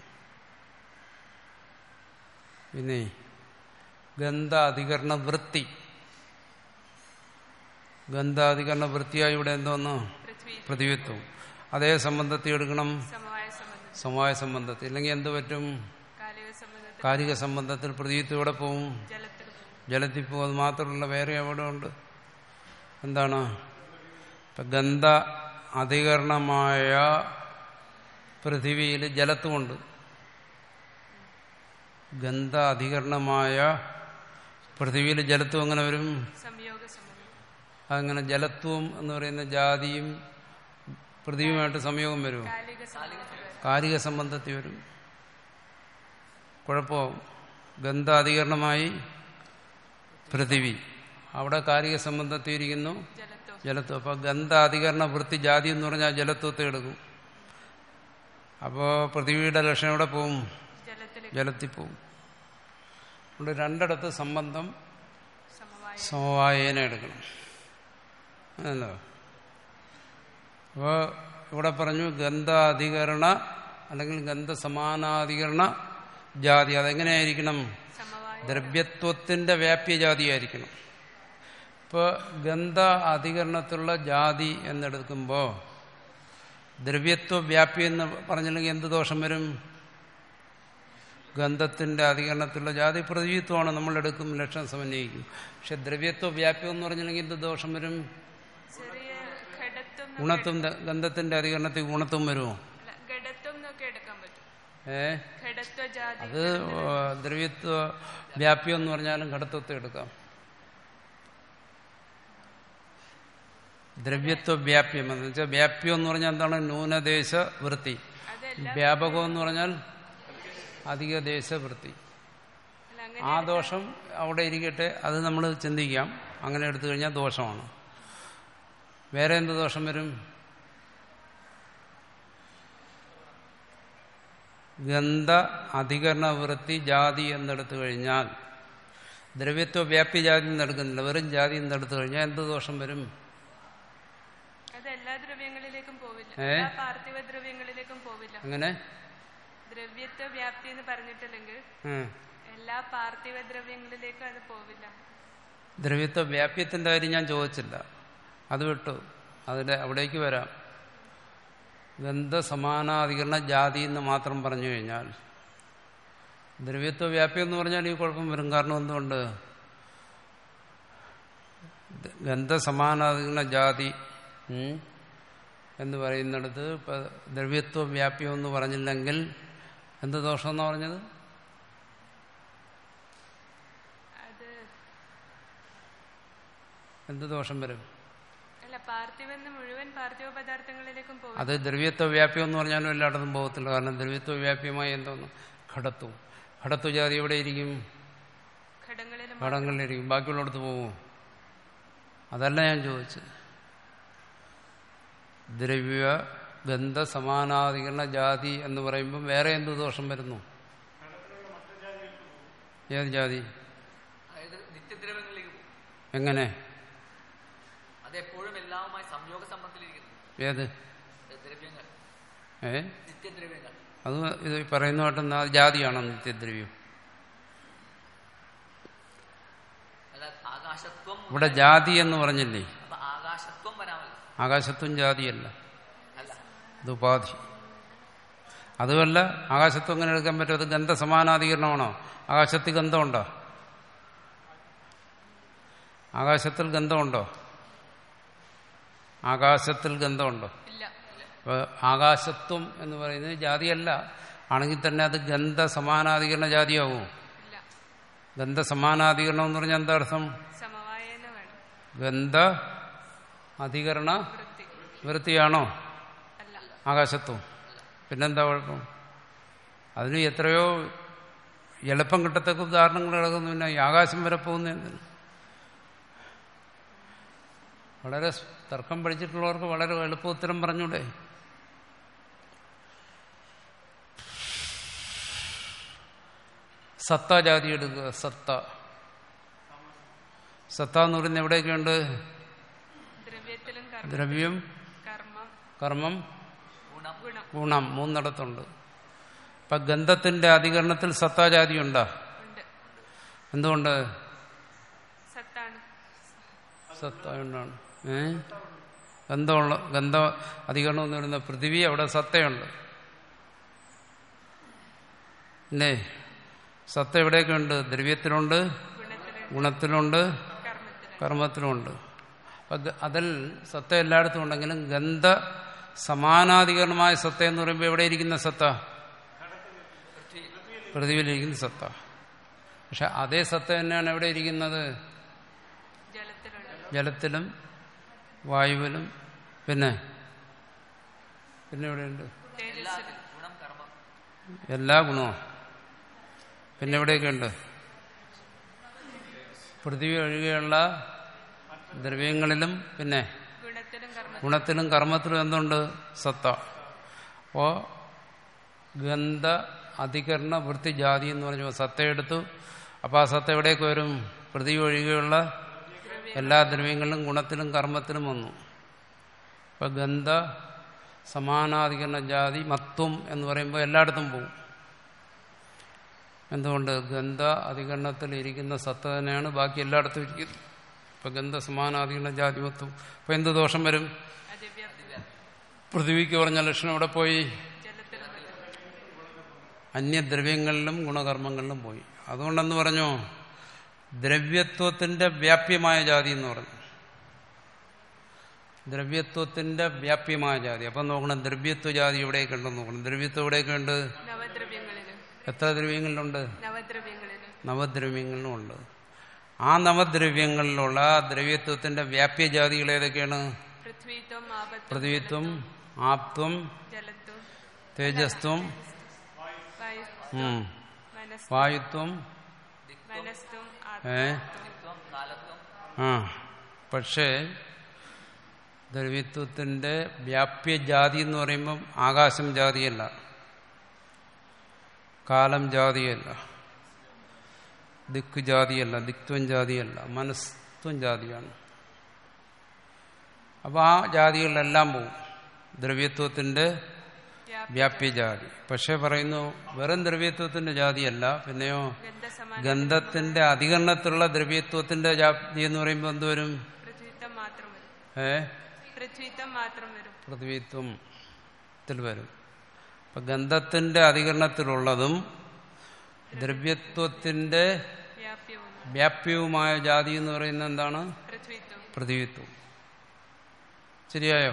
പിന്നെ ഗന്ധാധികരണ വൃത്തി. ഗന്ധാധികരണ വൃത്തിയായി ഇവിടെ എന്തോന്നു? പൃഥ്വിത്വം. അതേ സംബന്ധത്തിൽ എടുക്കണം. സമവായ സംബന്ധത്തിൽ. ഇല്ലെങ്കിൽ എന്ത് പറ്റും? കാലിക സംബന്ധത്തിൽ പൃഥ്വിത്വം എവിടെ പോവും? ജലത്തിൽ പോവും. അത് മാത്രമല്ല വേറെ എവിടെ ഉണ്ട്? എന്താണ്? ഇപ്പൊ ഗന്ധ അധികരണമായ പൃഥിവിയിൽ ജലത്വമുണ്ട്. ഗന്ധ അധികരണമായ പൃഥിവിയിൽ ജലത്വം എങ്ങനെ വരും? അങ്ങനെ ജലത്വം എന്ന് പറയുന്ന ജാതിയും പൃഥിവിയുമായിട്ട് സംയോഗം വരും. കാലിക സംബന്ധത്തിൽ വരും. കുഴപ്പമാവും. ഗന്ധാധികരണമായി പൃഥിവി, അവിടെ കാലിക സംബന്ധത്തിൽ ഇരിക്കുന്നു ജലത്വം. അപ്പൊ ഗന്ധാധികരണ വൃത്തി ജാതി എന്ന് പറഞ്ഞാൽ ജലത്വത്തെ എടുക്കും. അപ്പോ പൃഥിവിയുടെ ലക്ഷണം എവിടെ പോവും? ജലത്തിൽ പോവും. അതുകൊണ്ട് രണ്ടിടത്ത് സംബന്ധം സമവായേന എടുക്കണം. അല്ലോ. അപ്പോ ഇവിടെ പറഞ്ഞു ഗന്ധാധികരണ അല്ലെങ്കിൽ ഗന്ധസമാനാധികരണ ജാതി. അതെങ്ങനെയായിരിക്കണം? ദ്രവ്യത്വത്തിന്റെ വ്യാപ്യജാതിയായിരിക്കണം. ഇപ്പോൾ ഗന്ധ അധികരണത്തിലുള്ള ജാതി എന്നെടുക്കുമ്പോൾ ദ്രവ്യത്വ വ്യാപ്തി എന്ന് പറഞ്ഞില്ലെങ്കിൽ എന്ത് ദോഷം വരും? ഗന്ധത്തിന്റെ അധികരണത്തിലുള്ള ജാതി പൃഥ്വിത്വമാണ്, നമ്മൾ എടുക്കും, ലക്ഷണം സമന്വയിക്കും. പക്ഷെ ദ്രവ്യത്വ വ്യാപ്യം എന്ന് പറഞ്ഞില്ലെങ്കിൽ എന്ത് ദോഷം വരും? ഗുണത്വം. ഗന്ധത്തിന്റെ അധികരണത്തിൽ ഗുണത്വം വരുമോ? ഏ അത് ദ്രവ്യത്വ വ്യാപ്യം എന്ന് പറഞ്ഞാലും ഘടത്വത്തെ എടുക്കാം. ദ്രവ്യത്വ വ്യാപ്യം എന്ന് വെച്ചാൽ വ്യാപ്യം എന്ന് പറഞ്ഞാൽ എന്താണ്? ന്യൂനദേശ വൃത്തി. വ്യാപകം എന്ന് പറഞ്ഞാൽ അധിക ദേശവൃത്തി. ആ ദോഷം അവിടെ ഇരിക്കട്ടെ, അത് നമ്മൾ ചിന്തിക്കാം. അങ്ങനെ എടുത്തു കഴിഞ്ഞാൽ ദോഷമാണ്. വേറെ എന്ത് ദോഷം വരും? ഗന്ധ അധികരണ വൃത്തി ജാതി എന്നെടുത്തു കഴിഞ്ഞാൽ ദ്രവ്യത്വ വ്യാപ്തി ജാതി എന്നെടുക്കുന്നില്ല, വെറും ജാതി എന്നെടുത്തു കഴിഞ്ഞാൽ എന്ത് ദോഷം വരും? എല്ലാ ദ്രവ്യങ്ങളിലേക്കും പോവില്ല, പാർത്ഥിവ ദ്രവ്യങ്ങളിലേക്കും പോവില്ല. അങ്ങനെ ദ്രവ്യത്വ വ്യാപ്തി എന്ന് പറഞ്ഞിട്ടില്ലെങ്കിൽ എല്ലാ പാർത്ഥിവ ദ്രവ്യങ്ങളിലേക്കും അത് പോവില്ല. ദ്രവ്യത്വ വ്യാപ്യത്തിന്റെ കാര്യം ഞാൻ ചോദിച്ചില്ല, അത് വിട്ടു. അതിന്റെ അവിടേക്ക് വരാം. ഗന്ധസമാനാധികരണ ജാതി എന്ന് മാത്രം പറഞ്ഞു കഴിഞ്ഞാൽ ദ്രവ്യത്വ വ്യാപ്യം എന്ന് പറഞ്ഞാൽ ഈ കുഴപ്പം വരും. കാരണം എന്തുകൊണ്ട്? ഗന്ധസമാനാധികരണ ജാതി എന്ന് പറയുന്നിടത്ത് ഇപ്പൊ ദ്രവ്യത്വ വ്യാപ്യം എന്ന് പറഞ്ഞില്ലെങ്കിൽ എന്ത് ദോഷം എന്ന് പറഞ്ഞത്? എന്ത് ദോഷം വരും? അല്ല, പാർത്ഥിവെന്ന് മുഴുവൻ പാർത്ഥിവ പദാർത്ഥങ്ങളിലേക്കും പോകും. അത് ദ്രവ്യത്വ വ്യാപ്യം എന്ന് പറഞ്ഞാലും എല്ലായിടത്തും പോകത്തില്ല. കാരണം ദ്രവ്യത്വ വ്യാപ്യമായി എന്തോന്നു? ഘടത്വം. ഘടത്വ ജാതി എവിടെ ഇരിക്കും? ഘടങ്ങളിലും ഘടങ്ങളിലിരിക്കും. ബാക്കിയുള്ളിടത്ത് പോകും. അതല്ല ഞാൻ ചോദിച്ചത്. ദ്രവ്യ ഗന്ധ സമാനാധികരണ ജാതി എന്ന് പറയുമ്പോൾ വേറെ എന്ത് ദോഷം വരുന്നു? ഏത് ജാതി? എങ്ങനെ? അതെപ്പോഴും എല്ലാവുമായി സംയോഗ സംബന്ധത്തിലിരിക്കുന്നു. ഏത് ദ്രവ്യങ്ങൾ? ഏ നിത്യദ്രവ്യങ്ങൾ. അത് ഇത് പറയുന്നതായിട്ട് ജാതിയാണോ നിത്യദ്രവ്യം? അല്ല, ആകാശത്വം. ഇവിടെ ജാതി എന്ന് പറഞ്ഞില്ലേ? അപ്പൊ ആകാശത്വം വരാമല്ലോ. ആകാശത്വം ജാതിയല്ല, അല്ല, അത് ഉപാധി. അതുമല്ല, ആകാശത്വം എങ്ങനെ എടുക്കാൻ പറ്റും? അത് ഗന്ധസമാനാധികരണമാണോ? ആകാശത്തിൽ ഗന്ധമുണ്ടോ? ആകാശത്തിൽ ഗന്ധമുണ്ടോ? ആകാശത്തിൽ ഗന്ധമുണ്ടോ? ഇല്ല. അപ്പൊ ആകാശത്വം എന്ന് പറയുന്നത് ജാതിയല്ല. ആണെങ്കിൽ തന്നെ അത് ഗന്ധ സമാനാധികരണ ജാതിയാവും. ഇല്ല. ഗന്ധ സമാനാധികരണം എന്ന് പറഞ്ഞാൽ എന്താ അർത്ഥം? സമവായന വേണം. ഗന്ധ അധികരണ വൃത്തി. വൃത്തിയാണോ അല്ല. ആകാശത്വം? പിന്നെന്താ കുഴപ്പം? അതിന് എത്രയോ എളുപ്പം കിട്ടത്തക്ക ഉദാഹരണങ്ങൾ കിടക്കുന്നു. പിന്നെ ഈ ആകാശം വരെ പോകുന്ന എന്തിന്? വളരെ തർക്കം പഠിച്ചിട്ടുള്ളവർക്ക് വളരെ എളുപ്പ ഉത്തരം പറഞ്ഞൂടെ? സത്ത ജാതി എടുക്കുക. സത്ത സത്ത എന്ന് പറയുന്നത് എവിടെയൊക്കെയുണ്ട്? ദ്രവ്യത്തിലും ദ്രവ്യം, കർമ്മം, കർമ്മം, ഗുണം. ഗുണം ഗുണം മൂന്നിടത്തുണ്ട്. ഇപ്പൊ ഗന്ധത്തിന്റെ അധികരണത്തിൽ സത്താജാതി ഉണ്ടോ? ഉണ്ട്. എന്തുകൊണ്ട്? സത്താണ്. സത്ത കൊണ്ടാണ്. ഏ ഗന്ധമുള്ള ഗന്ധ അധികരണം എന്ന് പറയുന്ന പൃഥിവി, അവിടെ സത്തയുണ്ട്. പിന്നെ സത്ത എവിടെയൊക്കെ ഉണ്ട്? ദ്രവ്യത്തിലുണ്ട്, ഗുണത്തിലും ഗുണത്തിലുണ്ട്, കർമ്മത്തിലും. കർമ്മത്തിലുമുണ്ട്. അപ്പൊ അതിൽ സത്ത എല്ലായിടത്തും ഉണ്ടെങ്കിലും ഗന്ധ സമാനാധികരണമായ സത്ത എന്ന് പറയുമ്പോൾ എവിടെ ഇരിക്കുന്ന സത്ത? പൃഥ്വിയിലിരിക്കുന്ന സത്ത. പക്ഷെ അതേ സത്ത തന്നെയാണ് എവിടെ ഇരിക്കുന്നത്? ജലത്തിലുണ്ട്. ജലത്തിലും വായുവിലും. പിന്നെ പിന്നെ എവിടെയുണ്ട്? തേജസ്സിലും. ഗുണം, കർമ്മം. എല്ലാ ഗുണവും. പിന്നെ എവിടെയൊക്കെ ഉണ്ട്? പൃഥ്വി ഒഴികെയുള്ള ദ്രവ്യങ്ങളിലും പിന്നെ ഗുണത്തിലും കർമ്മത്തിലും. ഗുണത്തിലും കർമ്മത്തിലും എന്തുണ്ട്? സത്ത. അപ്പോ ഗന്ധ അധികരണ വൃത്തി ജാതി എന്ന് പറഞ്ഞു സത്ത എടുത്തു. അപ്പൊ ആ സത്ത എവിടേക്ക് വരും? പൃഥ്വി ഒഴികെയുള്ള എല്ലാ ദ്രവ്യങ്ങളിലും ഗുണത്തിലും കർമ്മത്തിലും വന്നു. ഇപ്പൊ ഗന്ധ സമാനാധികരണ ജാതി മത്വം എന്ന് പറയുമ്പോൾ എല്ലായിടത്തും പോകും. എന്തുകൊണ്ട്? ഗന്ധ അധികരണത്തിൽ ഇരിക്കുന്ന സത്ത തന്നെയാണ് ബാക്കി എല്ലായിടത്തും ഇരിക്കുന്നത്. ഇപ്പൊ ഗന്ധ സമാനാധികരണ ജാതി മത്വം. അപ്പൊ എന്ത് ദോഷം വരും? അതിവ്യാപ്തി. പൃഥ്വിക്ക് പറഞ്ഞ ലക്ഷണം എവിടെ പോയി? ജലത്തിലും അന്യദ്രവ്യങ്ങളിലും ഗുണകർമ്മങ്ങളിലും പോയി. അതുകൊണ്ടെന്ന് പറഞ്ഞു ദ്രവ്യത്വത്തിന്റെ വ്യാപ്യമായ ജാതി എന്ന് പറഞ്ഞു. ദ്രവ്യത്വത്തിന്റെ വ്യാപ്യമായ ജാതി. അപ്പം നോക്കണം ദ്രവ്യത്വ ജാതി എവിടെയൊക്കെ ഉണ്ടെന്ന് നോക്കണം. ദ്രവ്യത്വം എവിടെയൊക്കെ ഉണ്ട്? നവദ്രവ്യങ്ങളിലും. എത്ര ദ്രവ്യങ്ങളിലുണ്ട്? നവദ്രവ്യങ്ങളിലും. നവദ്രവ്യങ്ങളിലും ഉണ്ട്. ആ നവദ്രവ്യങ്ങളിലുള്ള ദ്രവ്യത്വത്തിന്റെ വ്യാപ്യജാതികൾ ഏതൊക്കെയാണ്? പൃഥ്വിത്വം, ആപത്വം, പൃഥ്വിത്വം, ആപ്ത്വം, ജലത്വം, തേജസ്ത്വം, വായുത്വം, ഉം, മനസ്ത്വം, വായുത്വം, മനസ്ത്വം, ഏ ദിക്ത്വം, കാലത്വം. ആ പക്ഷേ ദ്രവ്യത്വത്തിന്റെ വ്യാപ്യജാതി എന്ന് പറയുമ്പം ആകാശം ജാതിയല്ല, കാലം ജാതിയല്ല, ദിക്ക് ജാതിയല്ല, ദിക്ത്വം ജാതിയല്ല, മനസ്ത്വം ജാതിയാണ്. അപ്പൊ ആ ജാതികളിലെല്ലാം പോവും ദ്രവ്യത്വത്തിന്റെ വ്യാപ്യജാതി. പക്ഷെ പറയുന്നു വെറും ദ്രവ്യത്വത്തിന്റെ ജാതിയല്ല, പിന്നെയോ ഗന്ധസമാന ഗന്ധത്തിന്റെ അധികരണത്തിലുള്ള ദ്രവ്യത്വത്തിന്റെ ജാതി എന്ന് പറയുമ്പോൾ എന്തുവരും? പൃഥ്വിത്വം മാത്രം വരും. ഏ പൃഥ്വിത്വം മാത്രം വരും. പൃഥ്വിത്വത്തിൽ വരും. അപ്പൊ ഗന്ധത്തിന്റെ അധികരണത്തിലുള്ളതും ദ്രവ്യത്വത്തിന്റെ വ്യാപ്യവും വ്യാപ്യവുമായ ജാതി എന്ന് പറയുന്നത് എന്താണ്? പൃഥ്വിത്വം. പൃഥ്വിത്വം. ശരിയായോ?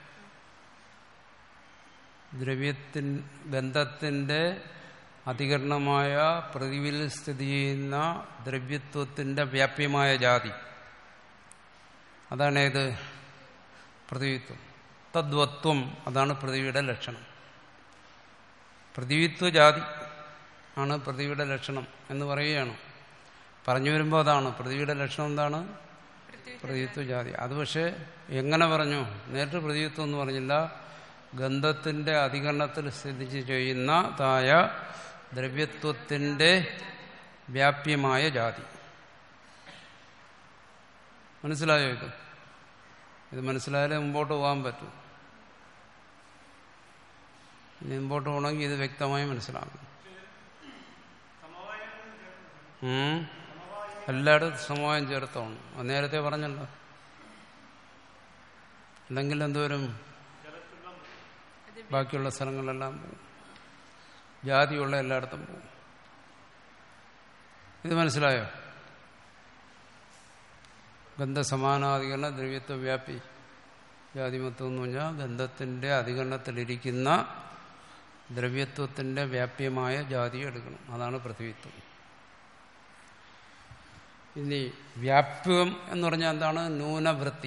ദ്രവ്യത്തിൻ ഗന്ധത്തിന്റെ അധികരണമായ പൃഥ്വിയിൽ സ്ഥിതി ചെയ്യുന്ന ദ്രവ്യത്വത്തിന്റെ വ്യാപ്യമായ ജാതി അതാണ് ഏത്? പൃഥ്വിത്വം. തദ്വത്വം അതാണ് പൃഥ്വിയുടെ ലക്ഷണം. പൃഥ്വിത്വ ജാതി ആണ് പൃഥ്വിയുടെ ലക്ഷണം എന്ന് പറയുകയാണ്. പറഞ്ഞു വരുമ്പോൾ അതാണ് പൃഥ്വിയുടെ ലക്ഷണം. എന്താണ്? പൃഥ്വിത്വ ജാതി. അത് പക്ഷേ എങ്ങനെ പറഞ്ഞു? നേരിട്ട് പൃഥ്വിത്വം എന്ന് പറഞ്ഞില്ല. ഗന്ധത്തിന്റെ അധികരണത്തിൽ സ്ഥിതി ചെയ്യുന്ന തായ ദ്രവ്യത്വത്തിന്റെ വ്യാപ്യമായ ജാതി. മനസ്സിലായോ? ഇത് ഇത് മനസ്സിലായാലേ മുമ്പോട്ട് പോകാൻ പറ്റൂ. ഇനി മുമ്പോട്ട് പോകണമെങ്കിൽ ഇത് വ്യക്തമായി മനസ്സിലാക്കണം. എല്ലായിടത്തും സമവായം ചേർത്തോണം. അത് നേരത്തെ പറഞ്ഞല്ലോ. അല്ലെങ്കിൽ എന്തോരും ബാക്കിയുള്ള സ്ഥലങ്ങളിലെല്ലാം പോകും. ജാതിയുള്ള എല്ലായിടത്തും പോകും. ഇത് മനസ്സിലായോ? ഗന്ധസമാനാധികരണ ദ്രവ്യത്വ വ്യാപി ജാതിമത്വം എന്ന് പറഞ്ഞാൽ ഗന്ധത്തിന്റെ അധികരണത്തിലിരിക്കുന്ന ദ്രവ്യത്വത്തിന്റെ വ്യാപ്യമായ ജാതി എടുക്കണം. അതാണ് പൃഥ്വിത്വം. ഇനി വ്യാപ്യം എന്ന് പറഞ്ഞാൽ എന്താണ്? ന്യൂനവൃത്തി.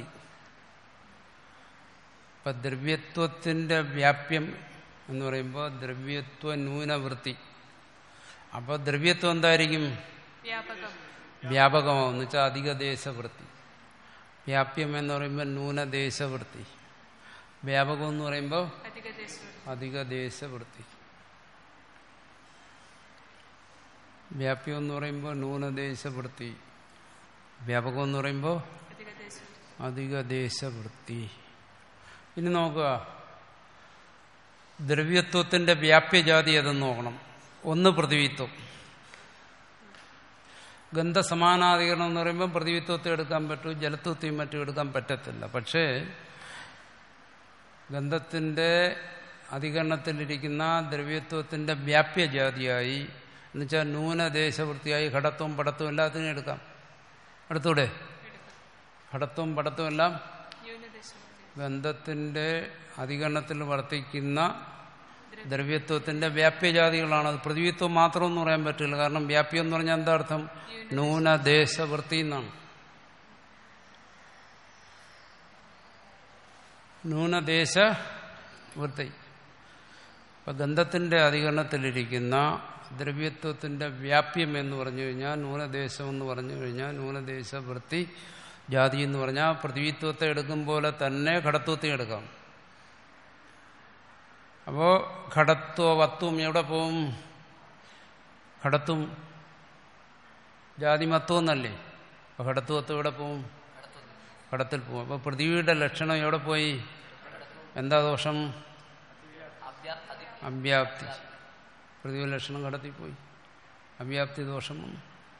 ഇപ്പൊ ദ്രവ്യത്വത്തിന്റെ വ്യാപ്യം എന്ന് പറയുമ്പോൾ ദ്രവ്യത്വ ന്യൂനവൃത്തി. അപ്പൊ ദ്രവ്യത്വം എന്തായിരിക്കും? വ്യാപകമാവെന്ന് വെച്ചാൽ അധികദേശവൃത്തി. വ്യാപ്യം എന്ന് പറയുമ്പോൾ ന്യൂനദേശവൃത്തി. വ്യാപകം എന്ന് പറയുമ്പോൾ അധികദേശവൃത്തി. വ്യാപ്യം എന്ന് പറയുമ്പോൾ ന്യൂനദേശവൃത്തി. വ്യാപകം എന്ന് പറയുമ്പോൾ അധികദേശവൃത്തി. ഇനി നോക്കുക, ദ്രവ്യത്വത്തിന്റെ വ്യാപ്യജാതി ഏതെന്ന് നോക്കണം. ഒന്ന് പൃഥ്വിത്വം. ഗന്ധസമാനാധികരണം എന്ന് പറയുമ്പോൾ പൃഥ്വിത്വത്തെ എടുക്കാൻ പറ്റൂ, ജലത്വത്തെയും മറ്റും എടുക്കാൻ പറ്റത്തില്ല. പക്ഷേ ഗന്ധത്തിന്റെ അധികരണത്തിലിരിക്കുന്ന ദ്രവ്യത്വത്തിന്റെ വ്യാപ്യജാതിയായി എന്നുവെച്ചാൽ ന്യൂനദേശവൃത്തിയായി ഘടത്വം പടത്വം എല്ലാത്തിനും എടുക്കാം. എടുത്തൂടെ? ഘടത്വം പടത്വം എല്ലാം ഗന്ധത്തിന്റെ അധികരണത്തിൽ വർത്തിക്കുന്ന ദ്രവ്യത്വത്തിന്റെ വ്യാപ്യജാതികളാണ്. അത് പൃഥ്വിത്വം മാത്രമെന്ന് പറയാൻ പറ്റില്ല. കാരണം വ്യാപ്യം എന്ന് പറഞ്ഞാൽ എന്താ അർത്ഥം? ന്യൂനദേശവൃത്തി എന്നാണ്. ന്യൂനദേശവൃത്തി. അപ്പൊ ഗന്ധത്തിന്റെ അധികരണത്തിലിരിക്കുന്ന ദ്രവ്യത്വത്തിന്റെ വ്യാപ്യം എന്ന് പറഞ്ഞു കഴിഞ്ഞാൽ ന്യൂനദേശം എന്ന് പറഞ്ഞു കഴിഞ്ഞാൽ ന്യൂനദേശവൃത്തി ജാതി എന്ന് പറഞ്ഞാൽ പൃഥ്വിത്വത്തെ എടുക്കും പോലെ തന്നെ ഘടത്വത്തെ എടുക്കാം. അപ്പോ ഘടത്വവത്വം എവിടെ പോവും? ഘടത്വം ജാതിമത്വം എന്നല്ലേ? അപ്പൊ ഘടത്വത്വം എവിടെ പോവും? ഘടത്തിൽ പോവും. അപ്പൊ പൃഥ്വിയുടെ ലക്ഷണം എവിടെ പോയി? എന്താ ദോഷം? അവ്യാപ്തി. പൃഥ്വി ലക്ഷണം ഘടത്തിൽ പോയി. അവ്യാപ്തി ദോഷം വന്നു.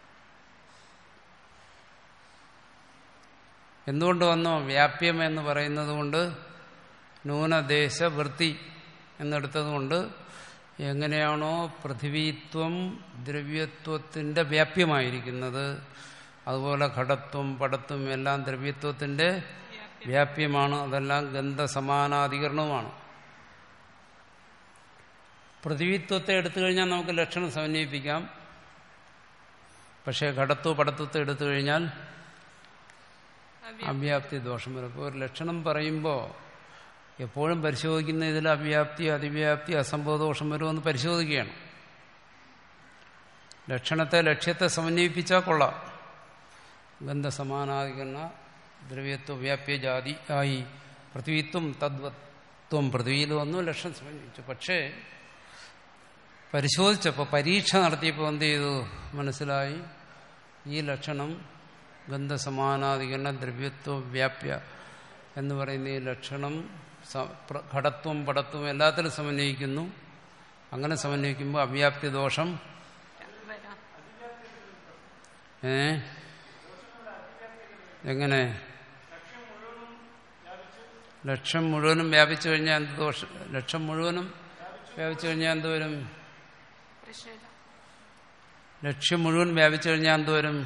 എന്തുകൊണ്ട് വന്നു? വ്യാപ്യം എന്ന് പറയുന്നത് കൊണ്ട് ന്യൂനദേശവൃത്തി എന്നെടുത്തതുകൊണ്ട് എങ്ങനെയാണോ പൃഥ്വിത്വം ദ്രവ്യത്വത്തിന്റെ വ്യാപ്യമായിരിക്കുന്നത് അതുപോലെ ഘടത്വം പടത്വം എല്ലാം ദ്രവ്യത്വത്തിന്റെ വ്യാപ്യമാണ്. അതെല്ലാം ഗന്ധസമാനാധികരണവുമാണ്. പൃഥ്വിത്വത്തെ എടുത്തു കഴിഞ്ഞാൽ നമുക്ക് ലക്ഷണം സമന്വയിപ്പിക്കാം. പക്ഷേ ഘടത്വ പടത്വത്തെ എടുത്തു കഴിഞ്ഞാൽ അവ്യാപ്തി ദോഷം വരും. അപ്പോൾ ഒരു ലക്ഷണം പറയുമ്പോൾ എപ്പോഴും പരിശോധിക്കുന്ന ഇതിൽ അവ്യാപ്തി അതിവ്യാപ്തി അസംഭവദോഷം വരുമെന്ന് പരിശോധിക്കുകയാണ്. ലക്ഷണത്തെ ലക്ഷ്യത്തെ സമന്വയിപ്പിച്ചാൽ കൊള്ളാം. ഗന്ധസമാനാധികരണ ദ്രവ്യത്വ വ്യാപ്യ ജാതി ആയി പൃഥ്വിത്വം തദ്വത്വം പൃഥ്വിയിൽ വന്നു, ലക്ഷണം സമന്വയിച്ചു. പക്ഷേ പരിശോധിച്ചപ്പോൾ പരീക്ഷ നടത്തിയപ്പോൾ എന്ത് ചെയ്തു? മനസ്സിലായി ഈ ലക്ഷണം ഗന്ധസമാനാധികരണ ദ്രവ്യത്വ വ്യാപ്യ എന്ന് പറയുന്ന ഈ ലക്ഷണം ഘടത്വം പടത്വം എല്ലാത്തിലും സമന്വയിക്കുന്നു. അങ്ങനെ സമന്വയിക്കുമ്പോൾ അവ്യാപ്തി ദോഷം ഏ എങ്ങനെ? ലക്ഷം മുഴുവനും വ്യാപിച്ചു കഴിഞ്ഞാൽ എന്ത് ദോഷം? ലക്ഷം മുഴുവനും വ്യാപിച്ചു കഴിഞ്ഞാൽ എന്ത് വരും? ലക്ഷ്യം മുഴുവൻ വ്യാപിച്ചു കഴിഞ്ഞാൽ എന്ത് വരും?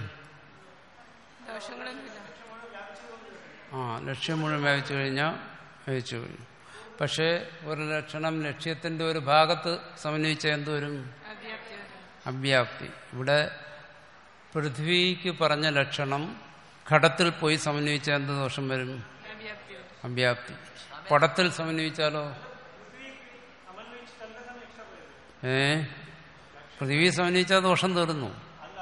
ആ ലക്ഷ്യം മുഴുവൻ വ്യാപിച്ചു കഴിഞ്ഞാൽ വ്യാപിച്ചു കഴിഞ്ഞു. പക്ഷേ ഒരു ലക്ഷണം ലക്ഷ്യത്തിന്റെ ഒരു ഭാഗത്ത് സമന്വയിച്ചാൽ എന്തുവരും? അവ്യാപ്തി. ഇവിടെ പൃഥ്വിക്ക് പറഞ്ഞ ലക്ഷണം ഘടത്തിൽ പോയി സമന്വയിച്ചാൽ എന്ത് ദോഷം വരും? അവ്യാപ്തി വരും. അവ്യാപ്തി. പടത്തിൽ സമന്വയിച്ചാലോ? ഏ പൃഥ്വി സമന്വയിച്ചാൽ ദോഷം തീർന്നു.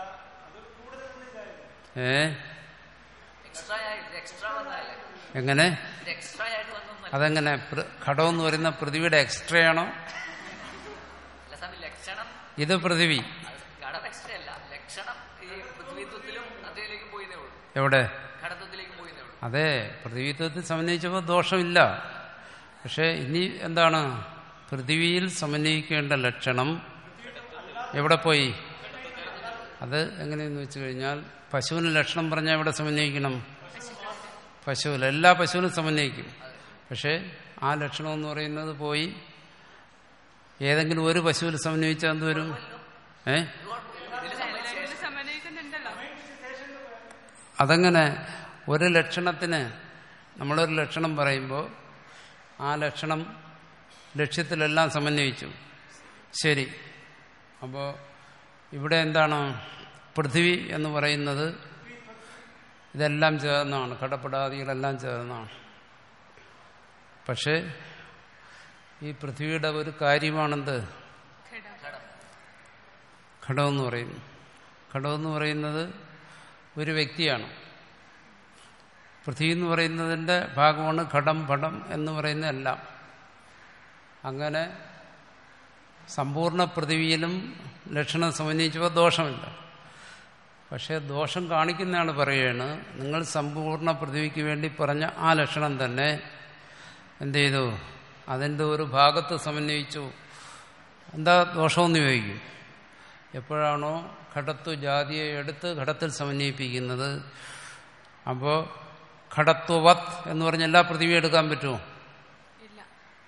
ഏ എക്സ്ട്രാ ആയിട്ട് എക്സ്ട്രാ വന്നാലേ എങ്ങനെ? ഇത് എക്സ്ട്രാ ആയിട്ട് വന്നൊന്നല്ല. അതെങ്ങനെ? ഘടം എന്ന് പറയുന്ന പൃഥ്വിയുടെ എക്സ്ട്രാ ആണോ? അല്ല സ്വാമി, ലക്ഷണം ഇത് പൃഥ്വി അത് ഘടം എക്സ്ട്രാ അല്ല. ലക്ഷണം ഈ പൃഥ്വിത്വത്തിലും അതിലേക്ക് പോയിന്നേ ഉള്ളൂ, എവിടെ? ഘടത്വത്തിലേക്ക് പോയിന്നേ ഉള്ളൂ. അതെ, പൃഥ്വിത്വത്തിൽ സമന്വയിച്ചപ്പോൾ ദോഷമില്ല. പക്ഷെ ഇനി എന്താണ്? പൃഥ്വിയിൽ സമന്വയിക്കേണ്ട ലക്ഷണം എവിടെ പോയി? അത് എങ്ങനെയെന്ന് വെച്ച് കഴിഞ്ഞാൽ പശുവിന് ലക്ഷണം പറഞ്ഞാൽ എവിടെ സമന്വയിക്കണം? പശുവിൽ. എല്ലാ പശുവിനും സമന്വയിക്കും. പക്ഷെ ആ ലക്ഷണം എന്ന് പറയുന്നത് പോയി ഏതെങ്കിലും ഒരു പശുവിൽ സമന്വയിച്ചാൽ എന്ത് വരും? ഏ എല്ലാവരും സമന്വയിക്കുന്നുണ്ടല്ലോ. അതങ്ങനെ ഒരു ലക്ഷണത്തിന് നമ്മളൊരു ലക്ഷണം പറയുമ്പോൾ ആ ലക്ഷണം ലക്ഷ്യത്തിലെല്ലാം സമന്വയിച്ചു. ശരി. അപ്പോൾ ഇവിടെ എന്താണ്? പൃഥ്വി എന്ന് പറയുന്നത് ഇതെല്ലാം ചേർന്നാണ്, ഘടപടാദികളെല്ലാം ചേർന്നാണ്. പക്ഷേ ഈ പൃഥ്വിയുടെ ഒരു കാര്യമാണെന്ത്? ഘടം. ഘടമെന്ന് പറയുന്നു. ഘടമെന്ന് പറയുന്നത് ഒരു വ്യക്തിയാണ്. പൃഥ്വി എന്ന് പറയുന്നതിൻ്റെ ഭാഗമാണ് ഘടം പടം എന്ന് പറയുന്ന എല്ലാം. അങ്ങനെ സമ്പൂർണ്ണ പൃഥ്വിയിലും ലക്ഷണം സമന്വയിച്ചപ്പോൾ ദോഷമില്ല. പക്ഷേ ദോഷം കാണിക്കുന്നതാണ് പറയുകയാണ്, നിങ്ങൾ സമ്പൂർണ്ണ പൃഥ്വിക്ക് വേണ്ടി പറഞ്ഞ ആ ലക്ഷണം തന്നെ എന്ത് ചെയ്തു? അതിൻ്റെ ഒരു ഭാഗത്ത് സമന്വയിച്ചു. എന്താ ദോഷമെന്ന് ചോദിക്കും. എപ്പോഴാണോ ഘടത്വ ജാതിയെ എടുത്ത് ഘടത്തിൽ സമന്വയിപ്പിക്കുന്നത്, അപ്പോൾ ഘടത്വവത് എന്ന് പറഞ്ഞ എല്ലാ പൃഥ്വിയും എടുക്കാൻ പറ്റുമോ? ഇല്ല.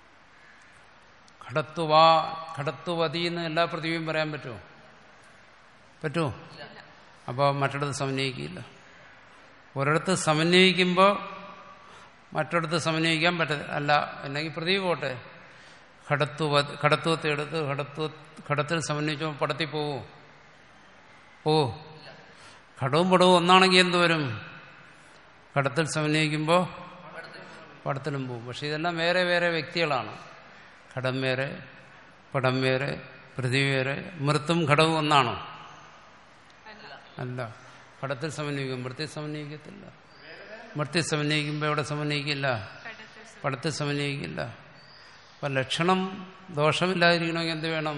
ഘടത്വവാ ഘടത്വവതി എന്ന് എല്ലാ പൃഥ്വിയും പറയാൻ പറ്റുമോ? പറ്റുമോ? അപ്പോൾ മറ്റിടത്ത് സമന്വയിക്കില്ല. ഒരിടത്ത് സമന്വയിക്കുമ്പോൾ മറ്റിടത്ത് സമന്വയിക്കാൻ പറ്റത്തില്ല. അല്ല എന്നെങ്കിൽ പൃഥ്വി പോട്ടെ, ഘടത്വ ഘടത്വത്തെ എടുത്ത് ഘടത്വ ഘടത്തിൽ സമന്വയിച്ചപ്പോൾ പടത്തിൽ പോവോ? പോവോ? ഘടവും പടവും ഒന്നാണെങ്കിൽ എന്ത് വരും? ഘടത്തിൽ സമന്വയിക്കുമ്പോൾ പടത്തിലും പോവും. പക്ഷെ ഇതെല്ലാം വേറെ വേറെ വ്യക്തികളാണ്. ഘടം വേറെ, പടം വേറെ, പൃഥ്വി വേറെ. മൃത്തും ഘടവും ഒന്നാണോ? അല്ല. ഘടത്തിൽ സമന്വയിക്കും, മൃത്തിൽ സമന്വയിക്കത്തില്ല. മൃത്തിൽ സമന്വയിക്കുമ്പോൾ എവിടെ സമന്വയിക്കില്ല? പടത്തിൽ സമന്വയിക്കില്ല. അപ്പം ലക്ഷണം ദോഷമില്ലാതിരിക്കണമെങ്കിൽ എന്ത് വേണം?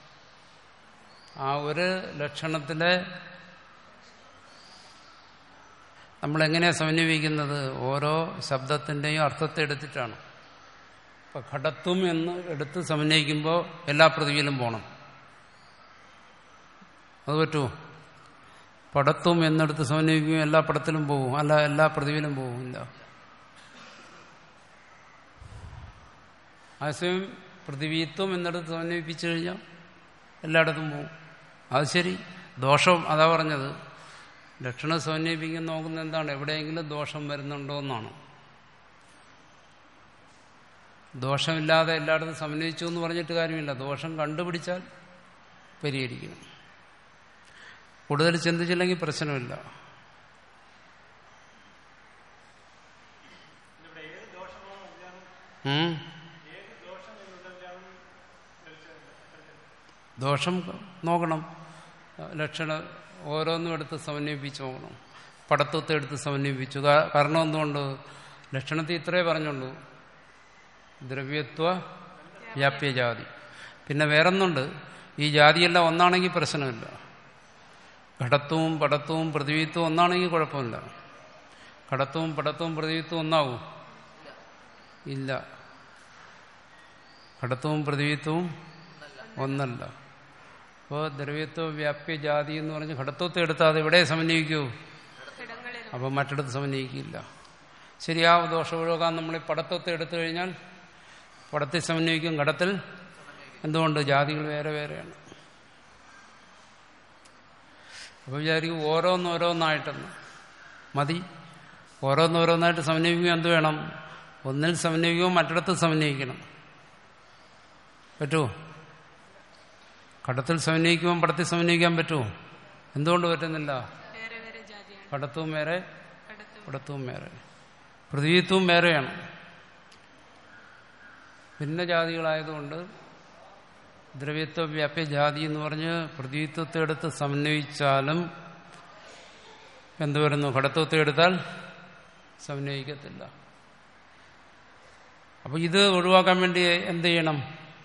ആ ഒരു ലക്ഷണത്തിലെ നമ്മളെങ്ങനെയാണ് സമന്വയിക്കുന്നത്? ഓരോ ശബ്ദത്തിൻ്റെയും അർത്ഥത്തെ എടുത്തിട്ടാണ്. ഇപ്പം ഘടത്വം എന്ന് എടുത്ത് സമന്വയിക്കുമ്പോൾ എല്ലാ പൃഥ്വിയിലും പോകണം. അത് പറ്റുമോ? പടത്വം എന്നെടുത്ത് സമന്വയിക്കും എല്ലാ പടത്തിലും പോകും, അല്ല എല്ലാ പൃഥ്വിയിലും പോകും. ഇല്ല. അതേസമയം പൃഥ്വിത്വം എന്നെടുത്ത് സമന്വയിപ്പിച്ചു കഴിഞ്ഞാൽ എല്ലായിടത്തും പോകും. അത് ശരി, ദോഷം അതാ പറഞ്ഞത്. ലക്ഷണം സമന്വയിപ്പിക്കാൻ നോക്കുന്നത് എന്താണ്? എവിടെയെങ്കിലും ദോഷം വരുന്നുണ്ടോ എന്നാണ്. ദോഷമില്ലാതെ എല്ലായിടത്തും സമന്വയിച്ചു എന്ന് പറഞ്ഞിട്ട് കാര്യമില്ല. ദോഷം കണ്ടുപിടിച്ചാൽ പരിഹരിക്കണം. കൂടുതൽ ചിന്തിച്ചില്ലെങ്കിൽ പ്രശ്നമില്ല. ദോഷം നോക്കണം. ലക്ഷണം ഓരോന്നും എടുത്ത് സമന്വയിപ്പിച്ച് നോക്കണം. പടത്വത്തെ എടുത്ത് സമന്വയിപ്പിച്ചു. കാരണം എന്തുകൊണ്ട്? ലക്ഷണത്തിൽ ഇത്രേ പറഞ്ഞുള്ളൂ, ദ്രവ്യത്വ വ്യാപ്യജാതി. പിന്നെ വേറൊന്നുണ്ട്, ഈ ജാതിയെല്ലാം ഒന്നാണെങ്കിൽ പ്രശ്നമില്ല. ഘടത്വവും പടത്വവും പൃഥ്വിത്വവും ഒന്നാണെങ്കിൽ കുഴപ്പമില്ല. ഘടത്വവും പടത്വവും പൃഥ്വിത്വവും ഒന്നാവും? ഇല്ല. ഘടത്വവും പൃഥ്വിത്വവും ഒന്നല്ല. അപ്പോൾ ദ്രവ്യത്വ വ്യാപ്യ ജാതി എന്ന് പറഞ്ഞ് ഘടത്വത്തെ എടുത്താൽ അത് എവിടെ സമന്വയിക്കൂ? അപ്പോൾ മറ്റിടത്ത് സമന്വയിക്കില്ല. ശരിയാ, ദോഷം ഒഴിവാക്കാൻ നമ്മൾ ഈ പടത്വത്തെ എടുത്തു കഴിഞ്ഞാൽ പടത്തിൽ സമന്വയിക്കും, ഘടത്തിൽ എന്തുകൊണ്ട്? ജാതികൾ വേറെ വേറെയാണ്. അപ്പോൾ വിചാരിക്കും ഓരോന്നോരോന്നായിട്ടെന്ന് മതി. ഓരോന്നോരോന്നായിട്ട് സമന്വയിക്കുമ്പോൾ എന്ത് വേണം? ഒന്നിൽ സമന്വയിക്കുമ്പോൾ മറ്റിടത്ത് സമന്വയിക്കണം. പറ്റുമോ? ഘടത്തിൽ സമന്വയിക്കുമ്പോൾ പടത്തിൽ സമന്വയിക്കാൻ പറ്റുമോ? എന്തുകൊണ്ട് പറ്റുന്നില്ല? വേറെ വേറെ ജാതിയാണ്. ഘടത്വം വേറെ ഘടത്വവും വേറെ, പൃഥ്വിത്വവും വേറെയാണ്. ഭിന്ന ജാതികളായതുകൊണ്ട് ദ്രവ്യത്വ വ്യാപ്യ ജാതി എന്ന് പറഞ്ഞ് പൃഥ്വിത്വത്തെ എടുത്ത് സമന്വയിച്ചാലും എന്ത് വരുന്നു? ഘടത്വത്തെ എടുത്താൽ സമന്വയിക്കത്തില്ല. അപ്പൊ ഇത് ഒഴിവാക്കാൻ വേണ്ടി എന്ത് ചെയ്യണം?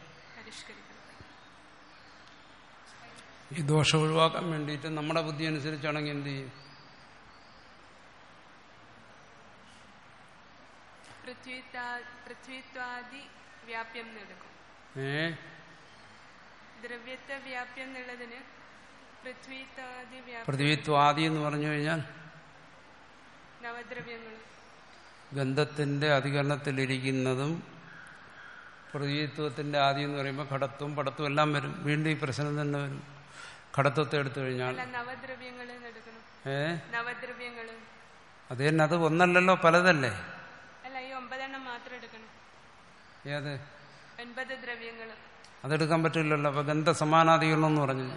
ഈ ദോഷം ഒഴിവാക്കാൻ വേണ്ടിയിട്ട് നമ്മുടെ ബുദ്ധി അനുസരിച്ചാണെങ്കിൽ എന്ത് ചെയ്യും? പൃഥ്വിത്വാദി വ്യാപ്യം എടുക്കും. ഏ ദ്രവ്യത്വ വ്യാപ്യം എന്നുള്ളതിന് പൃഥ്വിത്വാദി വ്യാപ്യം. പൃഥ്വിത്വാദി എന്ന് പറഞ്ഞു കഴിഞ്ഞാൽ നവദ്രവ്യങ്ങൾ ഗന്ധത്തിന്റെ അധികരണത്തിലിരിക്കുന്നതും പൃഥ്വിത്വത്തിന്റെ ആദി എന്ന് പറയുമ്പോൾ ഘടത്വം പടത്വം എല്ലാം വരും. വീണ്ടും ഈ പ്രശ്നം തന്നെ വരും. ഘടത്വത്തെ എടുത്തു കഴിഞ്ഞാൽ നവദ്രവ്യങ്ങൾ എടുക്കണം. ഏ നവദ്രവ്യങ്ങൾ അത് തന്നെ, അത് ഒന്നല്ലല്ലോ, പലതല്ലേ. അല്ല, ഈ ഒമ്പതെണ്ണം മാത്രം എടുക്കണം. ഏത് ഒൻപത് ദ്രവ്യങ്ങൾ അതെടുക്കാൻ പറ്റില്ലല്ലോ. അപ്പൊ ഗന്ധ സമാനാധികരണം എന്ന് പറഞ്ഞു,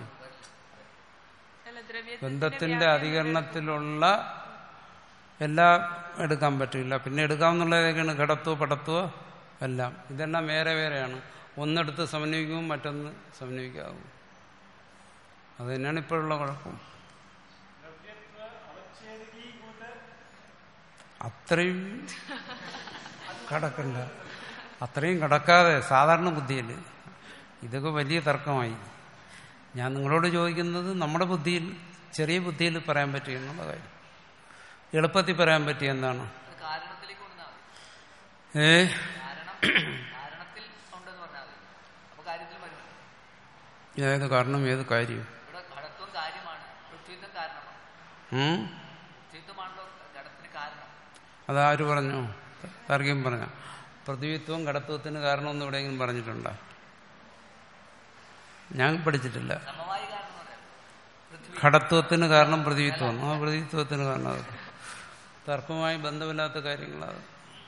ഗന്ധത്തിന്റെ അധികരണത്തിലുള്ള എല്ലാം എടുക്കാൻ പറ്റില്ല. പിന്നെ എടുക്കാമെന്നുള്ളതൊക്കെയാണ് ഘടത്വോ പടത്വോ എല്ലാം. ഇതെല്ലാം വേറെ വേറെയാണ്. ഒന്നെടുത്ത് സമന്വയിക്കും, മറ്റൊന്ന് സമന്വയിക്കാവും. അത് തന്നെയാണ് ഇപ്പോഴുള്ള കുഴപ്പം. അത്രയും കടക്കണ്ട, അത്രയും കടക്കാതെ സാധാരണ ബുദ്ധിയിൽ ഇതൊക്കെ വലിയ തർക്കമായി. ഞാൻ നിങ്ങളോട് ചോദിക്കുന്നത് നമ്മുടെ ബുദ്ധിയിൽ, ചെറിയ ബുദ്ധിയിൽ പറയാൻ പറ്റും എന്നുള്ള കാര്യം. എളുപ്പത്തിൽ പറയാൻ പറ്റിയ എന്താണ്? ഏ ഏത് കാരണം, ഏത് കാര്യം? അതാര് പറഞ്ഞു? താർക്കികം പറഞ്ഞ പൃഥ്വിത്വം ഘടത്വത്തിന് കാരണമെന്ന് എവിടെയെങ്കിലും പറഞ്ഞിട്ടുണ്ടോ? ഞാൻ പഠിച്ചിട്ടില്ല. ഘടത്വത്തിന് കാരണം പൃഥ്വിത്വം, ആ പൃഥ്വിത്വത്തിന് കാരണം അത് തർക്കവുമായി ബന്ധമില്ലാത്ത കാര്യങ്ങളാണ്.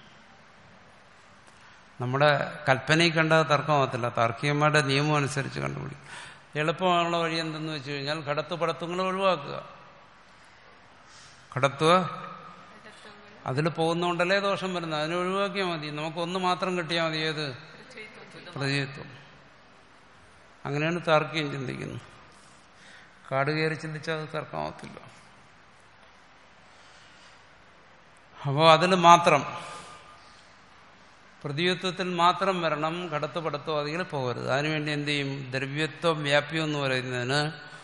നമ്മുടെ കൽപ്പനയിൽ കണ്ടത് തർക്കമാകത്തില്ല, താർക്കികന്മാരുടെ നിയമം അനുസരിച്ച് കണ്ടുപിടിക്കും. എളുപ്പമുള്ള വഴി എന്തെന്ന് വെച്ച് കഴിഞ്ഞാൽ ഘടത്വ പടത്വങ്ങൾ ഒഴിവാക്കുക. ഘടത്വ അതിൽ പോകുന്നോണ്ടല്ലേ ദോഷം വരുന്നത്, അതിനെ ഒഴിവാക്കിയാൽ മതി. നമുക്കൊന്ന് മാത്രം കിട്ടിയാൽ മതി. ഏത്? പൃഥ്വിത്വം. അങ്ങനെയാണ് താർക്കികം ചിന്തിക്കുന്നത്. കാട് കയറി ചിന്തിച്ചാൽ അത് തർക്കമാകത്തില്ല. അപ്പോൾ അതിൽ മാത്രം, പൃഥ്വിത്വത്തിൽ മാത്രം വരണം, ഘടത്വ പടത്വം അതിൽ പോകരുത്. അതിനുവേണ്ടി എന്ത് ചെയ്യും? ദ്രവ്യത്വം വ്യാപ്യം എന്ന് പറയുന്നതിന്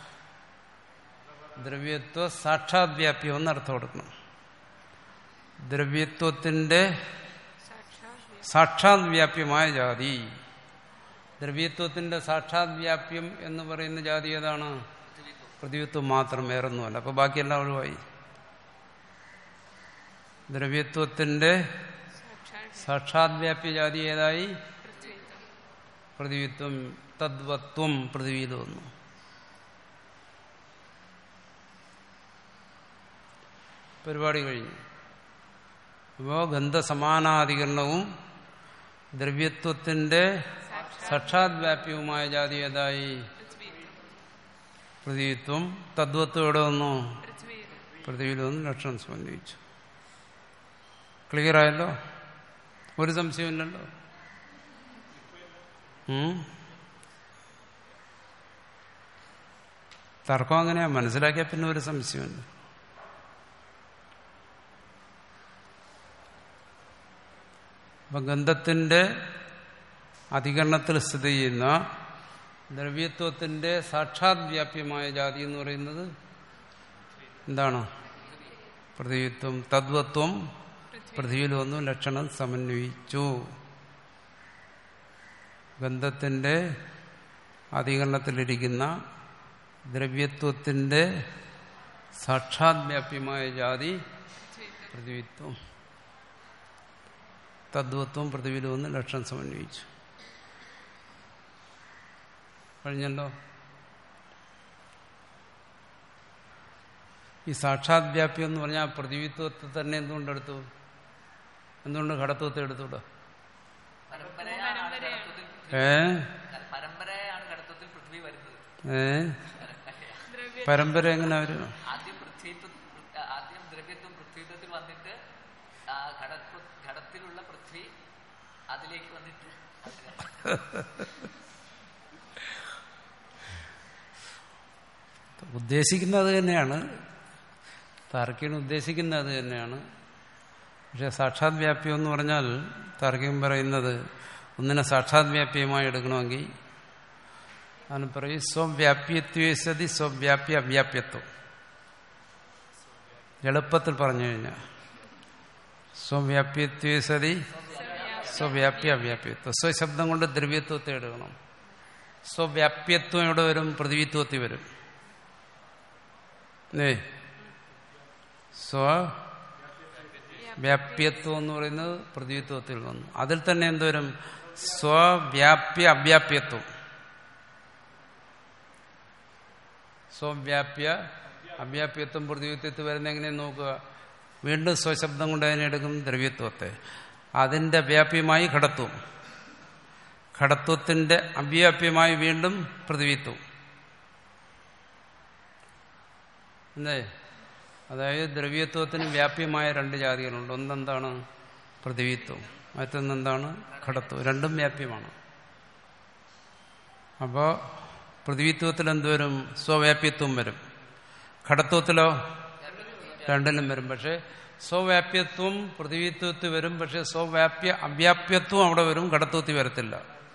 ദ്രവ്യത്വ സാക്ഷാത് വ്യാപ്യം എന്ന് അർത്ഥം കൊടുക്കണം. ദ്രവ്യത്വത്തിന്റെ സാക്ഷാത് വ്യാപ്യമായ ജാതി. ദ്രവ്യത്വത്തിന്റെ സാക്ഷാത് വ്യാപ്യം എന്ന് പറയുന്ന ജാതി ഏതാണ്? പൃഥ്വിത്വം മാത്രം, വേറൊന്നുമല്ല. അപ്പൊ ബാക്കിയെല്ലാം ഒഴിവായി. ദ്രവ്യത്വത്തിന്റെ സാക്ഷാത് വ്യാപ്യ ജാതി ഏതായി? പൃഥ്വിത്വം. തദ്വത്വം പൃഥ്വിയിൽ വന്നു. പരിപാടി കഴിഞ്ഞു. അപ്പോ ഗന്ധസമാനാധികരണവും ദ്രവ്യത്വത്തിന്റെ സാക്ഷാത് വ്യാപ്യവുമായ ജാതി ഏതായി? പൃഥ്വിത്വം. തദ്വത്വം എവിടെ വന്നു? പൃഥ്വിയിൽ വന്ന് ലക്ഷണം സംബന്ധിച്ചു. ക്ലിയർ ആയല്ലോ? ഒരു സംശയമില്ലല്ലോ. തർക്കം അങ്ങനെയാ, മനസ്സിലാക്കിയ പിന്നെ ഒരു സംശയമില്ല. അപ്പൊ ഗന്ധത്തിന്റെ അധികരണത്തിൽ സ്ഥിതി ചെയ്യുന്ന ദ്രവ്യത്വത്തിന്റെ സാക്ഷാത് വ്യാപ്യമായ ജാതി എന്ന് പറയുന്നത് എന്താണ്? പൃഥ്വിത്വം. തദ്വത്വം പൃഥ്വിയിൽ വന്നു ലക്ഷണം സമന്വയിച്ചു. ഗന്ധത്തിന്റെ അധികരണത്തിലിരിക്കുന്ന ദ്രവ്യത്വത്തിന്റെ സാക്ഷാത് വ്യാപ്യമായ ജാതി പൃഥ്വിത്വം. തദ്വത്വം പൃഥ്വിയിൽ വന്ന് ലക്ഷണം സമന്വയിച്ചു. കഴിഞ്ഞല്ലോ. ഈ സാക്ഷാത് വ്യാപ്യം എന്ന് പറഞ്ഞാൽ പൃഥ്വിത്വത്തെ തന്നെ എന്തുകൊണ്ടെടുത്തു? എന്തുകൊണ്ട് ഘടത്വത്തെ എടുത്തൂടാ? ഏ ഏ പരമ്പര എങ്ങനെ വരും? ആദ്യം ദ്രവ്യത്വം പൃഥ്വിത്വത്തിൽ വന്നിട്ട് ഉദ്ദേശിക്കുന്നത് തന്നെയാണ്, താർക്കികൻ ഉദ്ദേശിക്കുന്നത് തന്നെയാണ്. പക്ഷെ സാക്ഷാത് വ്യാപ്യം എന്ന് പറഞ്ഞാൽ താർക്കികൻ പറയുന്നത് ഒന്നിനെ സാക്ഷാത് വ്യാപ്യമായി എടുക്കണമെങ്കിൽ അതിന് പറയും സ്വവ്യാപ്യത്വേ സതി സ്വവ്യാപ്യ അവ്യാപ്യത്വം. എളുപ്പത്തിൽ പറഞ്ഞു കഴിഞ്ഞാൽ സ്വവ്യാപ്യത്വേ സതി സ്വവ്യാപ്യ അവ്യാപ്യത്വം. സ്വശബ്ദം കൊണ്ട് ദ്രവ്യത്വത്തെ എടുക്കണം. സ്വവ്യാപ്യത്വം എവിടെ വരും? പൃഥ്വിത്വത്തിൽ വരും. ഏ സ്വവ്യാപ്യത്വം എന്ന് പറയുന്നത് പൃഥ്വിത്വത്തിൽ വന്നു. അതിൽ തന്നെ എന്തോരും? സ്വവ്യാപ്യ അവ്യാപ്യത്വം. സ്വവ്യാപ്യ അവ്യാപ്യത്വം പൃഥ്വിത്വത്തിൽ വരുന്ന എങ്ങനെ നോക്കുക? വീണ്ടും സ്വശബ്ദം കൊണ്ട് അതിനെ എടുക്കും, ദ്രവ്യത്വത്തെ. അതിന്റെ വ്യാപ്യമായി ഘടത്വം, ഘടത്വത്തിന്റെ അവ്യാപ്യമായി വീണ്ടും പൃഥ്വിത്വം. എന്തേ? അതായത് ദ്രവ്യത്വത്തിന് വ്യാപ്യമായ രണ്ട് ജാതികളുണ്ട്. ഒന്നെന്താണ്? പൃഥ്വിത്വം. മറ്റൊന്നെന്താണ്? ഘടത്വം. രണ്ടും വ്യാപ്യമാണ്. അപ്പോ പൃഥ്വിത്വത്തിൽ എന്തുവരും? സ്വവ്യാപ്യത്വം വരും. ഘടത്വത്തിലോ? രണ്ടിലും വരും. പക്ഷെ സ്വവ്യാപ്യത്വം പൃഥ്വിത്വത്തിൽ വരും. പക്ഷെ സ്വവ്യാപ്യ അവ്യാപ്യത്വം അവിടെ വരും, ഘടത്വത്തിൽ വരത്തില്ല.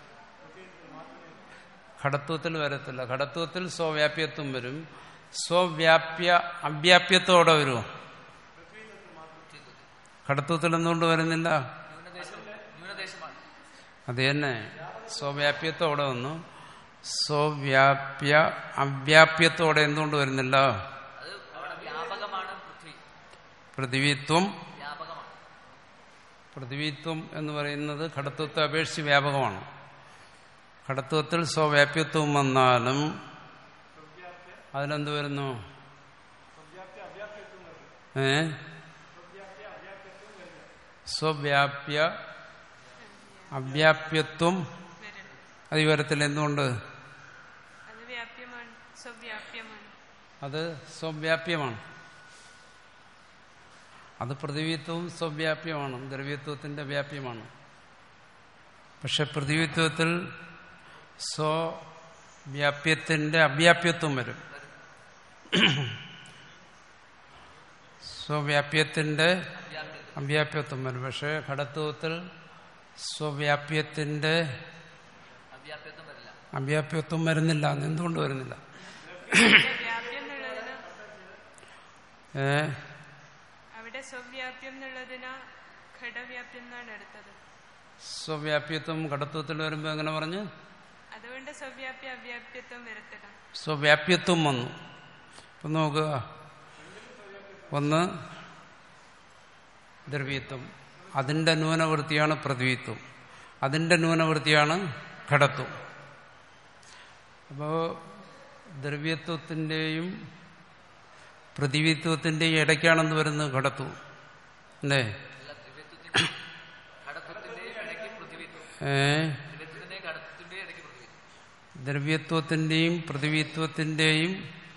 ഘടത്വത്തിൽ വരത്തില്ല. ഘടത്വത്തിൽ സ്വവ്യാപ്യത്വം വരും. സ്വവ്യാപ്യ അവ്യാപ്യത്വം അവിടെ വരുമോ? ഘടത്വത്തിൽ എന്തുകൊണ്ട് വരുന്നില്ല? അത് തന്നെ, സ്വവ്യാപ്യത്വം അവിടെ വന്നു. സ്വവ്യാപ്യ അവ്യാപ്യത്തോടെ എന്തുകൊണ്ട് വരുന്നില്ല? പൃഥ്വിത്വം. പൃഥ്വിത്വം എന്ന് പറയുന്നത് ഘടത്വത്തെ അപേക്ഷിച്ച് വ്യാപകമാണ്. ഘടത്വത്തിൽ സ്വവ്യാപ്യത്വം വന്നാലും അതിലെന്ത് വരുന്നു? ഏ സ്വവ്യാപ്യ അവ്യാപ്യത്വം അത് വരത്തില്ല. എന്തുകൊണ്ട്? അത് സ്വവ്യാപ്യമാണ്. അത് പൃഥ്വിത്വവും സ്വവ്യാപ്യമാണ്, ദ്രവ്യത്വത്തിന്റെ വ്യാപ്യമാണ്. പക്ഷെ പൃഥ്വിത്വത്തിൽ സ്വവ്യാപ്യത്തിന്റെ അവ്യാപ്യത്വം വരും. സ്വവ്യാപ്യത്തിന്റെ അവ്യാപ്യത്വം വരും. പക്ഷെ ഘടത്വത്തിൽ സ്വവ്യാപ്യത്തിന്റെ അവ്യാപ്യത്വം വരുന്നില്ല. എന്തുകൊണ്ട് വരുന്നില്ല? ഏ സ്വവ്യാപ്യത്വം ഘടത്വത്തിൽ വരുമ്പോ എങ്ങനെ പറഞ്ഞു? അതുകൊണ്ട് സ്വവ്യാപ്യ അവ്യാപ്യത്വം വരത്തില്ല. സ്വവ്യാപ്യത്വം വന്നു. ഇപ്പൊ നോക്കുക, ഒന്ന് ദ്രവ്യത്വം, അതിന്റെ ന്യൂനവൃത്തിയാണ് പൃഥ്വിത്വം, അതിന്റെ ന്യൂനവൃത്തിയാണ് ഘടത്വം. അപ്പോ ദ്രവ്യത്വത്തിന്റെയും പൃഥ്വിത്വത്തിന്റെയും ഇടയ്ക്കാണെന്ന് വരുന്നത് ഘടത്വം അല്ലേ? ഏ ദ്രവ്യത്വത്തിന്റെയും പൃഥ്വിത്വത്തിന്റെയും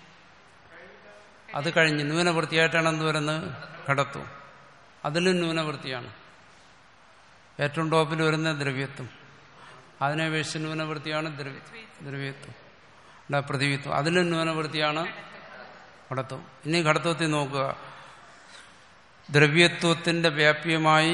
അത് കഴിഞ്ഞ് ന്യൂനവൃത്തിയായിട്ടാണ് എന്ത് വരുന്നത്? ഘടത്വം. അതിലും ന്യൂനവൃത്തിയാണ്. ഏറ്റവും ടോപ്പിൽ വരുന്ന ദ്രവ്യത്വം, അതിനെ അപേക്ഷിച്ച് ന്യൂനവൃത്തിയാണ് ദ്രവ്യ ദ്രവ്യത്വം അല്ല പൃഥ്വിത്വം. അതിലും ന്യൂനവൃത്തിയാണ് ഘടത്വം. ഇനി ഘടത്വത്തിൽ നോക്കുക, ദ്രവ്യത്വത്തിന്റെ വ്യാപ്യമായി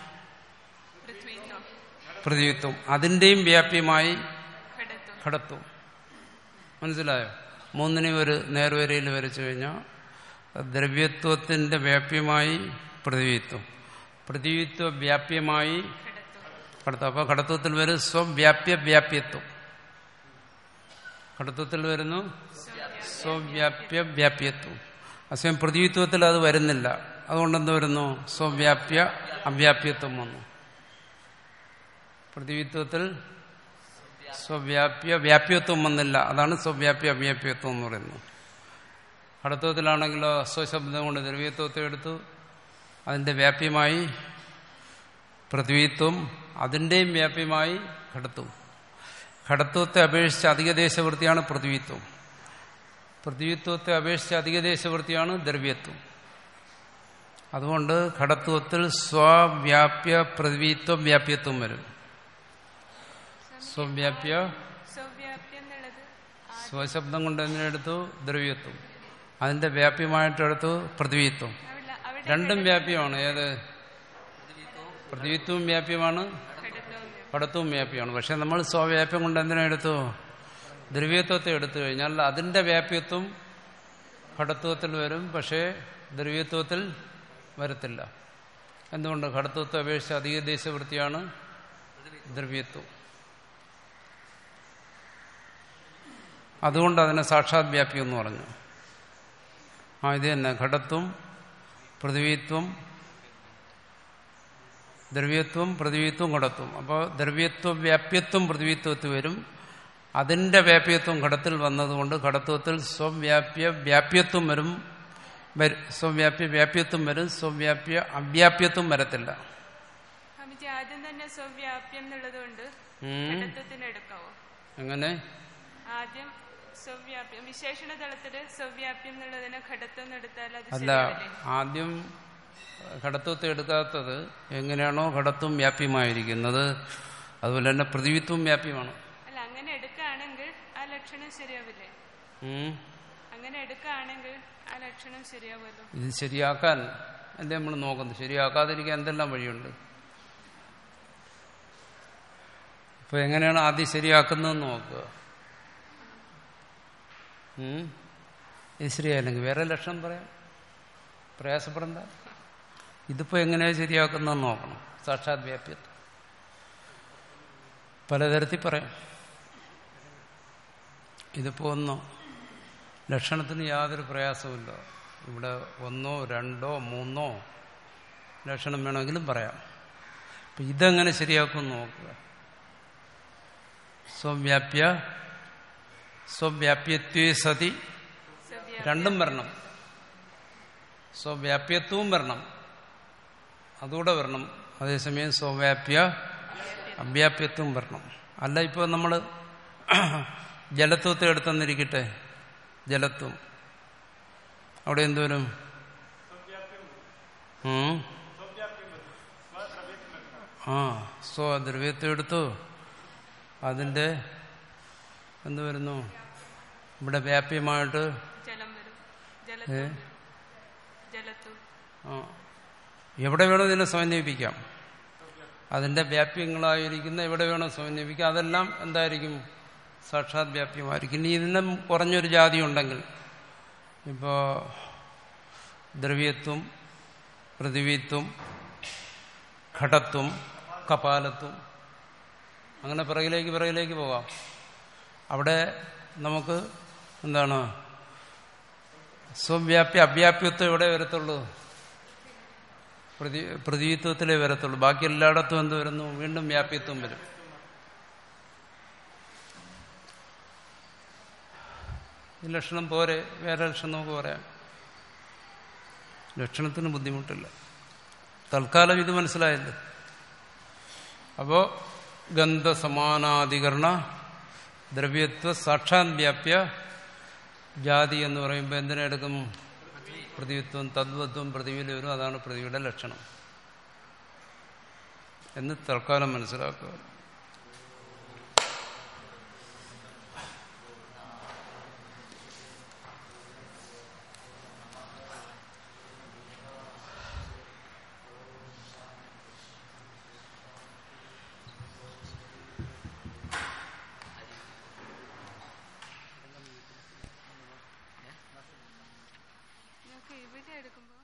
പൃഥ്വിത്വം, അതിന്റെയും വ്യാപ്യമായി ഘടത്വം. മനസ്സിലായോ? മൂന്നിനെയും ഒരു നേർവരയിൽ വരച്ചു കഴിഞ്ഞാൽ ദ്രവ്യത്വത്തിന്റെ വ്യാപ്യമായി പൃഥ്വിത്വം, പൃഥ്വിത്വ വ്യാപ്യമായി ഘടത്വം. അപ്പൊ ഘടത്വത്തിൽ വരും സ്വവ്യാപ്യ വ്യാപ്യത്വം. ഘടത്വത്തിൽ വരുന്നു സ്വവ്യാപ്യ വ്യാപ്യത്വം. അസമയം പൃഥ്വിത്വത്തിൽ അത് വരുന്നില്ല. അതുകൊണ്ടെന്ത് വരുന്നു? സ്വവ്യാപ്യ അവ്യാപ്യത്വം വന്നു. പൃഥ്വിത്വത്തിൽ സ്വവ്യാപ്യ വ്യാപ്യത്വം വന്നില്ല. അതാണ് സ്വവ്യാപ്യ അവ്യാപ്യത്വം എന്ന് പറയുന്നത്. ഘടത്വത്തിലാണെങ്കിലോ സ്വശബ്ദം കൊണ്ട് ദ്രവ്യത്വത്തെ എടുത്തു, അതിന്റെ വ്യാപ്യമായി പൃഥ്വിത്വം, അതിന്റെയും വ്യാപ്യമായി ഘടത്വം. ഘടത്വത്തെ അപേക്ഷിച്ച് അധികദേശവൃത്തിയാണ് പൃഥ്വിത്വം, പൃഥ്വിത്വത്തെ അപേക്ഷിച്ച് അധികദേശവൃത്തിയാണ് ദ്രവ്യത്വം. അതുകൊണ്ട് ഘടത്വത്തിൽ സ്വവ്യാപ്യ പൃഥ്വിത്വ വ്യാപ്യത്വം വരും. സ്വവ്യാപ്യ സ്വവ്യാപ്യം എന്നുള്ളത് സ്വശബ്ദം കൊണ്ട് എന്തിനെടുത്തു? ദ്രവ്യത്വം. അതിന്റെ വ്യാപ്യമായിട്ടെടുത്തു പൃഥ്വിത്വം. അവിടെ അവിടെ രണ്ടും വ്യാപ്യമാണ്. ഏത്? പൃഥ്വിത്വവും വ്യാപ്യമാണ്, ഘടകവും ഘടത്വവും വ്യാപ്യമാണ്. പക്ഷെ നമ്മൾ സ്വവ്യാപ്യം കൊണ്ട് എന്തിനെടുത്തു? ദ്രവ്യത്വത്തെ എടുത്തു കഴിഞ്ഞാൽ അതിന്റെ വ്യാപ്യത്വം ഘടത്വത്തിൽ വരും, പക്ഷേ ദ്രവ്യത്വത്തിൽ വരത്തില്ല. എന്തുകൊണ്ട്? ഘടത്വത്തെ അപേക്ഷിച്ച് അധിക ദേശവൃത്തിയാണ് ദ്രവ്യത്വം. അതുകൊണ്ട് അതിനെ സാക്ഷാത് വ്യാപ്യം എന്ന് പറഞ്ഞു. ആ ഇത് തന്നെ ഘടത്വം, പൃഥ്വിത്വം, ദ്രവ്യത്വം, പൃഥ്വിത്വം, ഘടത്വം. അപ്പോൾ ദ്രവ്യത്വ വ്യാപ്യത്വം പൃഥ്വിത്വത്തിൽ വരും. അതിന്റെ വ്യാപ്യത്വം ഘടത്തിൽ വന്നതുകൊണ്ട് ഘടത്വത്തിൽ സ്വവ്യാപ്യ വ്യാപ്യത്വം വരും. സ്വവ്യാപ്യ വ്യാപ്യത്വം വരും, സ്വവ്യാപ്യ അവ്യാപ്യത്വം വരത്തില്ല. സ്വാമിജി ആദ്യം തന്നെ സ്വവ്യാപ്യം എന്നുള്ളതുകൊണ്ട് ഉം. ഘടത്വത്തിന് എടുക്കാവോ? എങ്ങനെ? ആദ്യം സ്വവ്യാപ്യം വിശേഷണ തലത്തില് സ്വവ്യാപ്യം എന്നുള്ളതിനെ ഘടത്വം എടുത്താൽ അത് അല്ല, ശരിയാവില്ലേ? ആദ്യം ഘടത്വത്തെ എടുക്കാത്തത് എങ്ങനെയാണോ ഘടത്വം വ്യാപ്യമായിരിക്കുന്നത് അതുപോലെ തന്നെ പൃഥ്വിത്വം വ്യാപ്യമാണ്. അല്ല, അങ്ങനെ എടുക്കുകയാണെങ്കിൽ ആ ലക്ഷണം ശരിയാവില്ലേ? ഉം. അങ്ങനെ എടുക്കുകയാണെങ്കിൽ ആ ലക്ഷണം ശരിയാവുമല്ലോ. ഇത് ശരിയാക്കാൻ അല്ലേ നമ്മൾ നോക്കുന്നത്? ശരിയാക്കാതിരിക്കാൻ എന്തെല്ലാം വഴിയുണ്ട്. ഇപ്പൊ എങ്ങനെയാണ് ആദ്യം ശരിയാക്കുന്നതെന്ന് നോക്കുക. ഉം. ഇത് ശരിയായില്ലെങ്കിൽ വേറെ ലക്ഷണം പറയാം, പ്രയാസപ്പെടണ്ട. ഇതിപ്പോ എങ്ങനെയാ ശരിയാക്കുന്നതെന്ന് നോക്കണം. സാക്ഷാത് വ്യാപ്യത്വം പലതരത്തിൽ പറയാം. ഇതിപ്പോ ഒന്നോ ലക്ഷണത്തിന് യാതൊരു പ്രയാസവുമില്ല. ഇവിടെ ഒന്നോ രണ്ടോ മൂന്നോ ലക്ഷണം വേണമെങ്കിലും പറയാം. അപ്പൊ ഇതെങ്ങനെ ശരിയാക്കുമെന്ന് നോക്കുക. സ്വവ്യാപ്യ സ്വവ്യാപ്യത്വേ സതി രണ്ടും വരണം. സ്വവ്യാപ്യത്വവും വരണം, അതുകൂടെ വരണം. അതേസമയം സ്വവ്യാപ്യ അവ്യാപ്യത്വം വരണം. അല്ല, ഇപ്പോൾ നമ്മൾ ജലത്വത്തെ എടുത്തെന്നിരിക്കട്ടെ, ജലത്വം അവിടെ എന്തോരും ആ സ്വദ്രവ്യത്വം എടുത്തു, അതിന്റെ എന്ത് വരുന്നു? ഇവിടെ വ്യാപ്യമായിട്ട് ജലം വരും. ഏ ജലത്വം ജലത്വം ആ എവിടെ വേണോ ഇതിനെ സമന്വയിപ്പിക്കാം. അതിന്റെ വ്യാപ്യങ്ങളായിരിക്കുന്ന എവിടെ വേണോ സമന്വയിപ്പിക്കാം. അതെല്ലാം എന്തായിരിക്കും? സാക്ഷാത് വ്യാപ്യമായിരിക്കും. ഇനി ഇതിനും കുറഞ്ഞൊരു ജാതി ഉണ്ടെങ്കിൽ, ഇപ്പോ ദ്രവ്യത്വം, പൃഥ്വിത്വം, ഘടത്വം, കപാലത്വം, അങ്ങനെ പിറകിലേക്ക് പിറകിലേക്ക് പോകാം. അവിടെ നമുക്ക് എന്താണ്? സ്വവ്യാപ്യ അവ്യാപ്യത്വം എവിടെ വരത്തുള്ളൂ? പ്രതി പൃഥ്വിത്വത്തിലേ വരത്തുള്ളൂ. ബാക്കി എല്ലായിടത്തും എന്ത് വരുന്നു? വീണ്ടും വ്യാപ്യത്വം വരും. ഈ ലക്ഷണം പോരെ, വേറെ ലക്ഷണം നമുക്ക് പറയാം. ലക്ഷണത്തിന് ബുദ്ധിമുട്ടില്ല. തൽക്കാലം ഇത് മനസ്സിലായല്ലോ. അപ്പോ ഗന്ധസമാനാധികരണ ദ്രവ്യത്വ സാക്ഷാത് വ്യാപ്യ ജാതി എന്ന് പറയുമ്പോൾ എന്തിനെടുക്കും? പൃഥ്വിത്വം, തദ്വത്വം പൃഥ്വിയിൽ വരും. അതാണ് പൃഥ്വിയുടെ ലക്ഷണം എന്ന് തൽക്കാലം മനസ്സിലാക്കുക. ഇവിടെ എടുക്കുമ്പോൾ